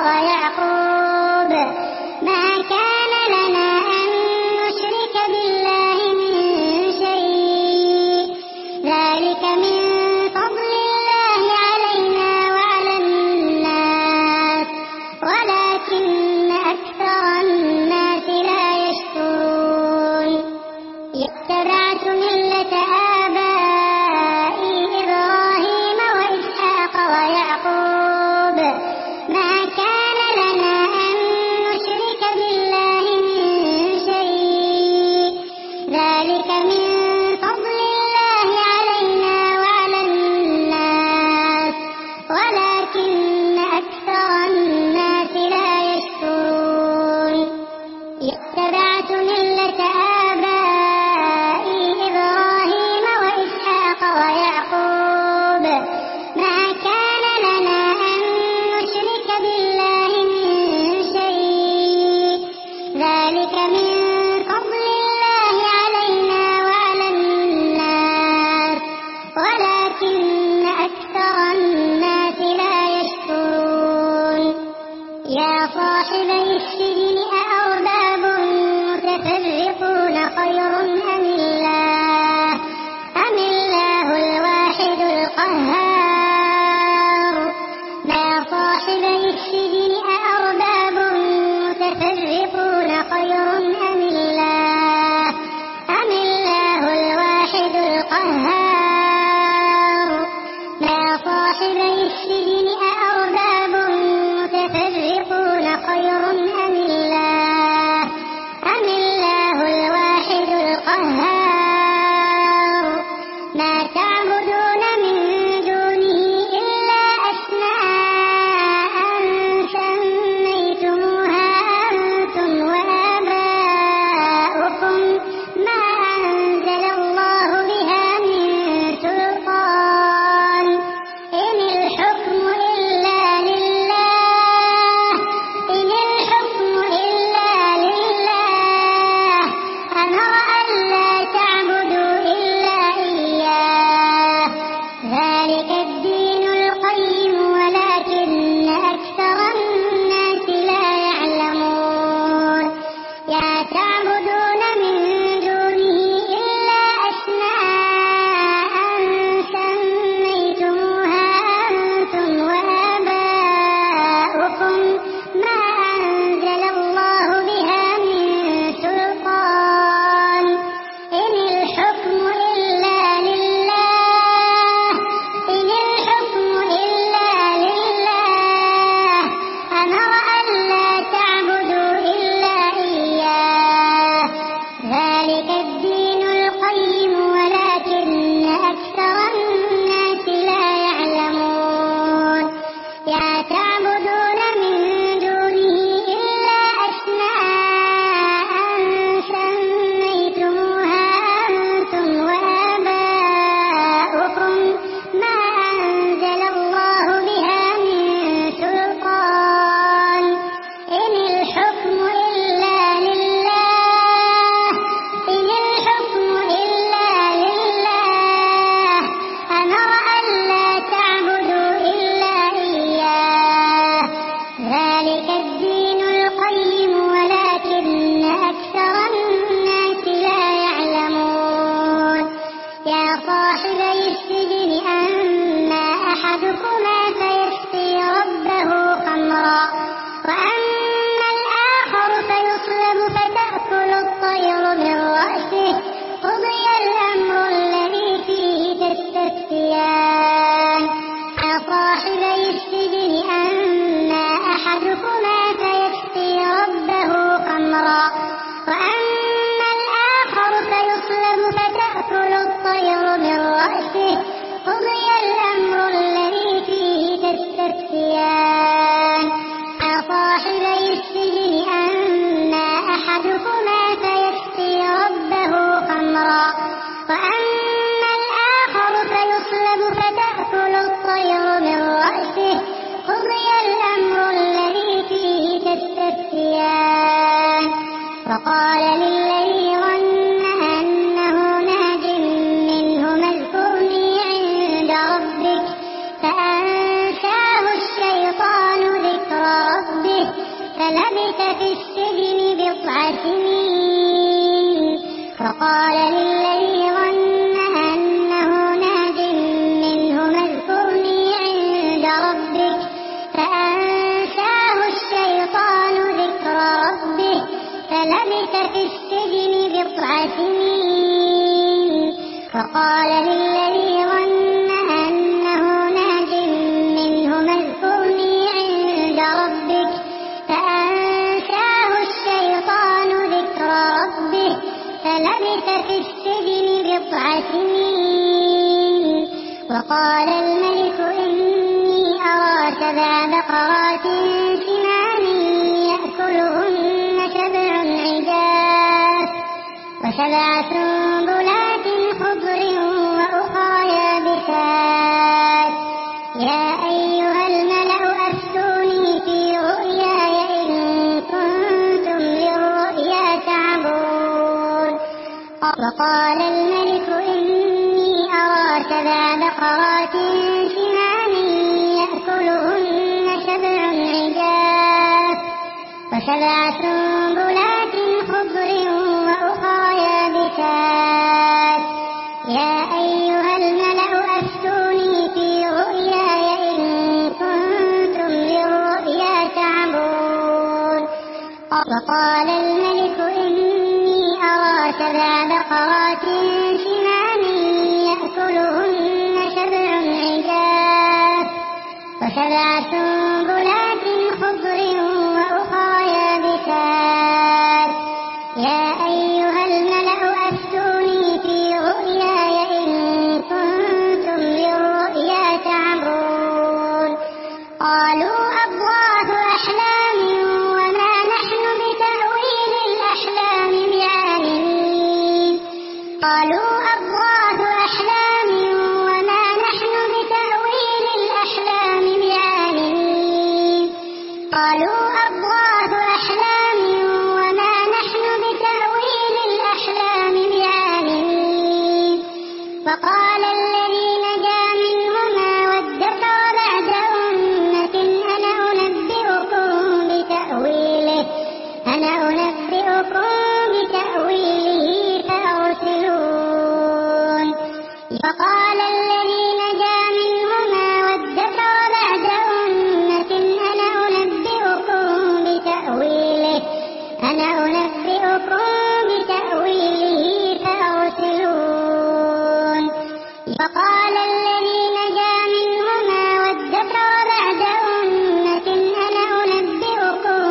ويعقوب ما كان لنا أن نشرك بالله من شيء ذلك من فضل الله علينا وعلى الناس ولكن أكثر الناس لا يشكرون اتبعت ملة آبائي إبراهيم وإسحاق ويعقوب ما كان لنا أن نشرك بالله من شيء ذلك من فضل الله علينا وعلى الناس ولكن أكثر الناس لا يشكرون اتبعت ملة آبائي إبراهيم وإسحاق ويعقوب ما كان لنا أن نشرك بالله من شيء ذلك من فضل الله علينا وعلى الناس ولكن أكثر الناس لا يشكرون يا صاحبي السجن أأرباب متفرقون خير أم الله الواحد القهار يا صاحبي السجن أأرباب متفرقون خير أم الله الواحد القهار يا صاحبي السجن أأرباب متفرقون خير أم الله الواحد القهار ما تعبدون من دونه إلا أسماء سميتموها أنتم وآباؤكم ما أنزل الله بها من سلطان إن الحكم إلا لله أمر ألا تعبدوا إلا إياه ذلك الدين القيم ولكن أكثر الناس لا يعلمون يا تعبدون من دونه إلا أسماء سميتموها أنتم وآباؤكم ما أنزل الله بها من سلطان إن الحكم إلا لله أمر ألا تعبدوا إلا إياه ذلك الدين القيم ولكن أكثر الناس لا يعلمون يا تعبدون من دونه إلا أسماء سميتموها أنتم وآباؤكم ما أنزل الله بها من سلطان إن الحكم إلا لله أمر ألا تعبدوا إلا إياه ذلك الدين القيم ولكن أكثر الناس لا يعلمون يا صاحبي السجن أما أحدكما فيسقي ربه خمرا وأما الآخر فيصلب فتأكل الطير من رأسه قضي الأمر الذي فيه تستفتيان يا صاحبي السجن أما أحدكما فيسقي ربه خمرا وأما الآخر فيصلب فتأكل الطير من رأسه قضي الأمر الذي فيه تستفتيان يا صاحبي السجن أما أحدكما فيسقي ربه خمرا وأما الآخر فيصلب فتأكل الطير من رأسه قضي الأمر الذي فيه تستفتيان وقال للذي ظن أنه ناج منه اذكرني عند ربك فأنساه الشيطان ذكر ربه فلبث في السجن بضع سنين. وقال للذي ظن أنه ناج منهما اذكرني عند ربك فأنساه الشيطان ذكر ربه فلبث في السجن بضع سنين. وقال للذي ظن أنه ناج منهما اذكرني عند ربك فأنساه الشيطان ذكر ربه فلبث في السجن بضع سنين. وقال الملك إني أرى 7 بقرات سمان يأكلهن 7 عجاف و7 سنبلات خضر وأخرى يابسات يا أيها الملأ أفتوني في رؤياي إن كنتم للرؤيا تعبرون. وقال الملك إني أرى 7 بقرات سمان يأكلهن 7 عجاف و7 سنبلات خضر وأخرى يابسات يا أيها الملأ أفتوني في رؤياي إن كنتم للرؤيا تعبرون. وقال الملك إني أرى 7 بقرات سمان يأكلهن 7 عجاف و7 سنبلات خضر وأخرى يابسات يا أيها الملأ أفتوني في رؤياي إن كنتم للرؤيا تعبرون. قالوا أضغاث أحلام وما نحن بتأويل الأحلام بعالمين. قالوا أضغاث أحلام وما نحن بتأويل الأحلام بعالمين. قالوا أضغاث أحلام وما نحن بتأويل الأحلام بعالمين. وقال الذي نجا منهما وادكر بعد أمة أنا أنبئكم بتأويله فأرسلون. وقال الذي نجا منهما وادكر بعد أمة أنا أنبئكم بتأويله فأرسلون. وقال الذي نجا منهما وادكر بعد أمة أنا أنبئكم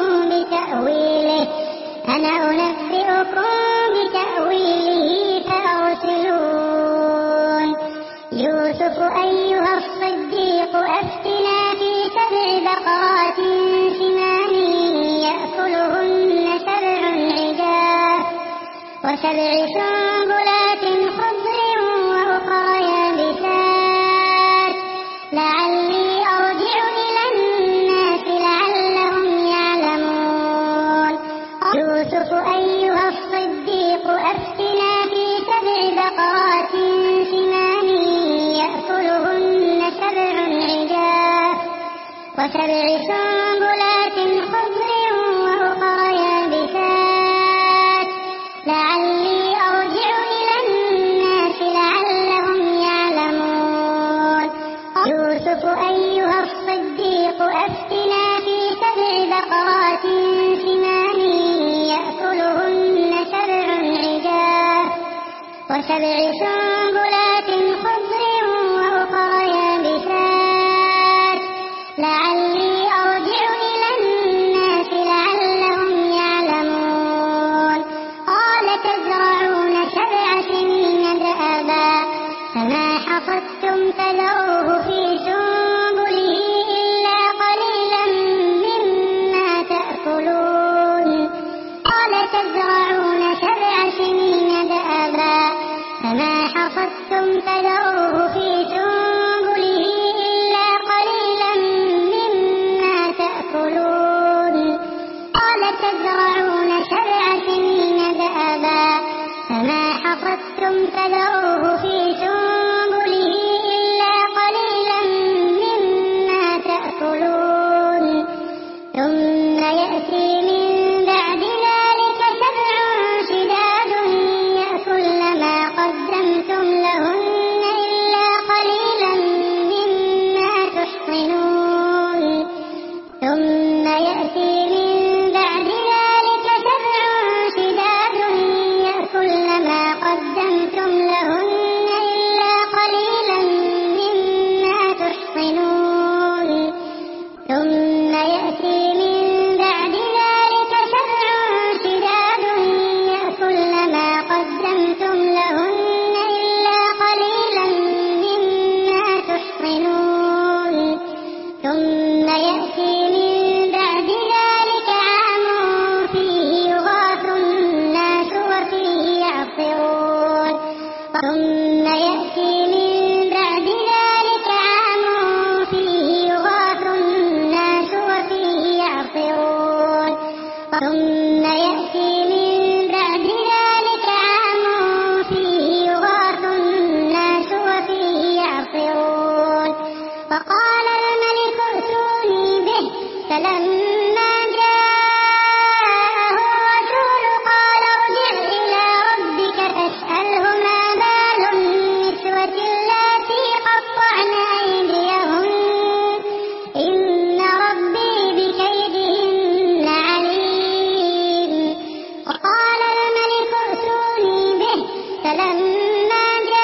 بتأويله فأرسلون. يوسف أيها الصديق أفتنا في 7 بقرات سمان يأكلهن 7 عجاف و7 سنبلات خضر وأخرى يابسات لعلي أرجع إلى الناس لعلهم يعلمون. يوسف أيها الصديق أفتنا في 7 بقرات سمان يأكلهن 7 عجاف و7 سنبلات خضر وأخرى يابسات لعلي أرجع إلى الناس لعلهم يعلمون. يوسف أيها الصديق أفتنا في 7 بقرات سمان يأكلهن 7 عجاف و7 سنبلات خضر وأخرى يابسات لعلي أرجع إلى الناس لعلهم يعلمون. قال تزرعون 7 سنين دأبا فما حصدتم فذروه في سنبله إلا قليلا مما تأكلون. قال تزرعون 7 سنين دأبا فما حصدتم فذروه في سنبله إلا قليلا مما تأكلون. قال تزرعون 7 سنين دأبا فما حصدتم فذروه في سنبله إلا قليلا مما تأكلون. ثم يأتي من بعد ذلك 7 شداد يأكلن ما قدمتم لهن إلا قليلا مما تحصنون ثم يأتي من بعد ذلك 7 شداد يأكلن ما قدمتم لهن إلا قليلا مما تحصنون ثم يأتي من بعد ذلك 7 شداد يأكلن ما قدمتم لهن إلا قليلا مما تحصنون ثم يأتي من بعد ذلك عام فيه يغاث الناس وفيه يعصرون ثم يأتي من بعد ذلك عام فيه يغاث الناس وفيه يعصرون ثم يأتي من بعد ذلك عام فيه يغاث الناس وفيه يعصرون فقال الملك ائتوني به فلما جاءه الرسول قال ارجع إلى ربك فاسأله ما بال النسوة اللاتي قطعن أيديهن إن ربي بكيدهن عليم وقال الملك ائتوني به فلما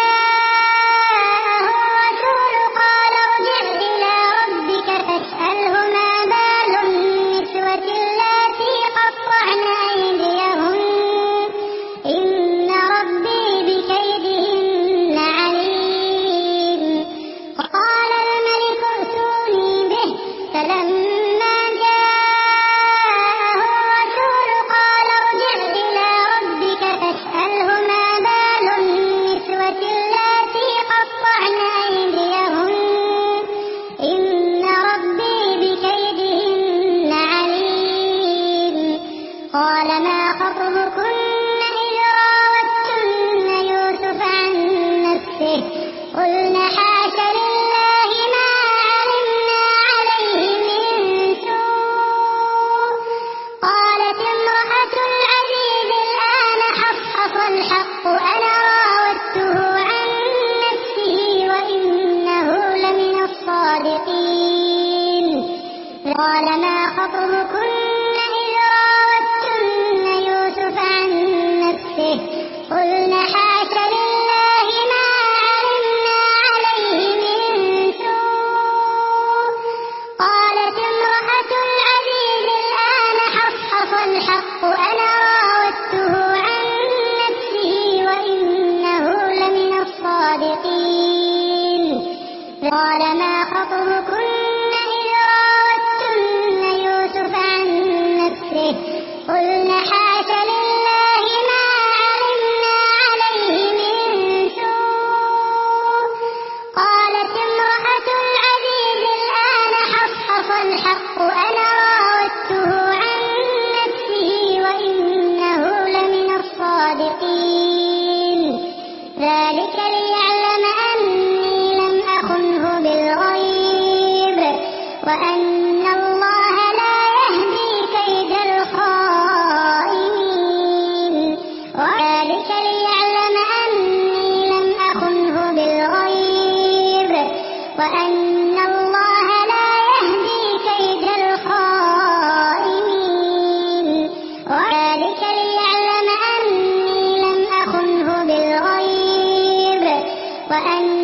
جاءه الرسول قال ارجع إلى ربك فاسأله ما بال النسوة اللاتي قطعن أيديهن إن ربي بكيدهن عليم وقال الملك ائتوني به فلما جاءه الرسول قال ارجع إلى ربك فاسأله ما بال النسوة اللاتي قطعن أيديهن إن ربي بكيدهن عليم قال ما خطبكن إذ راوتن يوسف عن نفسه قلن حاش لله ما علمنا عليه من سوء قالت امرأة العزيز الآن حصحص الحق أنا راودته عن نفسه وإنه لمن الصادقين قال ما خطبكن إذ راودتن يوسف عن نفسه قلن حاش لله ما علمنا عليه من سوء قالت امرأة العزيز الآن حصحص الحق أنا راودته عن نفسه وإنه لمن الصادقين قال ما خطبكن إذ راودتن يوسف عن نفسه قلن حاش لله ما علمنا عليه من سوء قالت امرأة العزيز الآن حصحص الحق أنا راودته عن نفسه وإنه لمن الصادقين ذلك ليعلم أني لم أخنه بالغيب وأن الله لا يهدي كيد الخائنين وذلك ليعلم أني لم أخنه بالغيب وأن الله لا يهدي كيد الخائنين وذلك ليعلم أني لم أخنه بالغيب وأن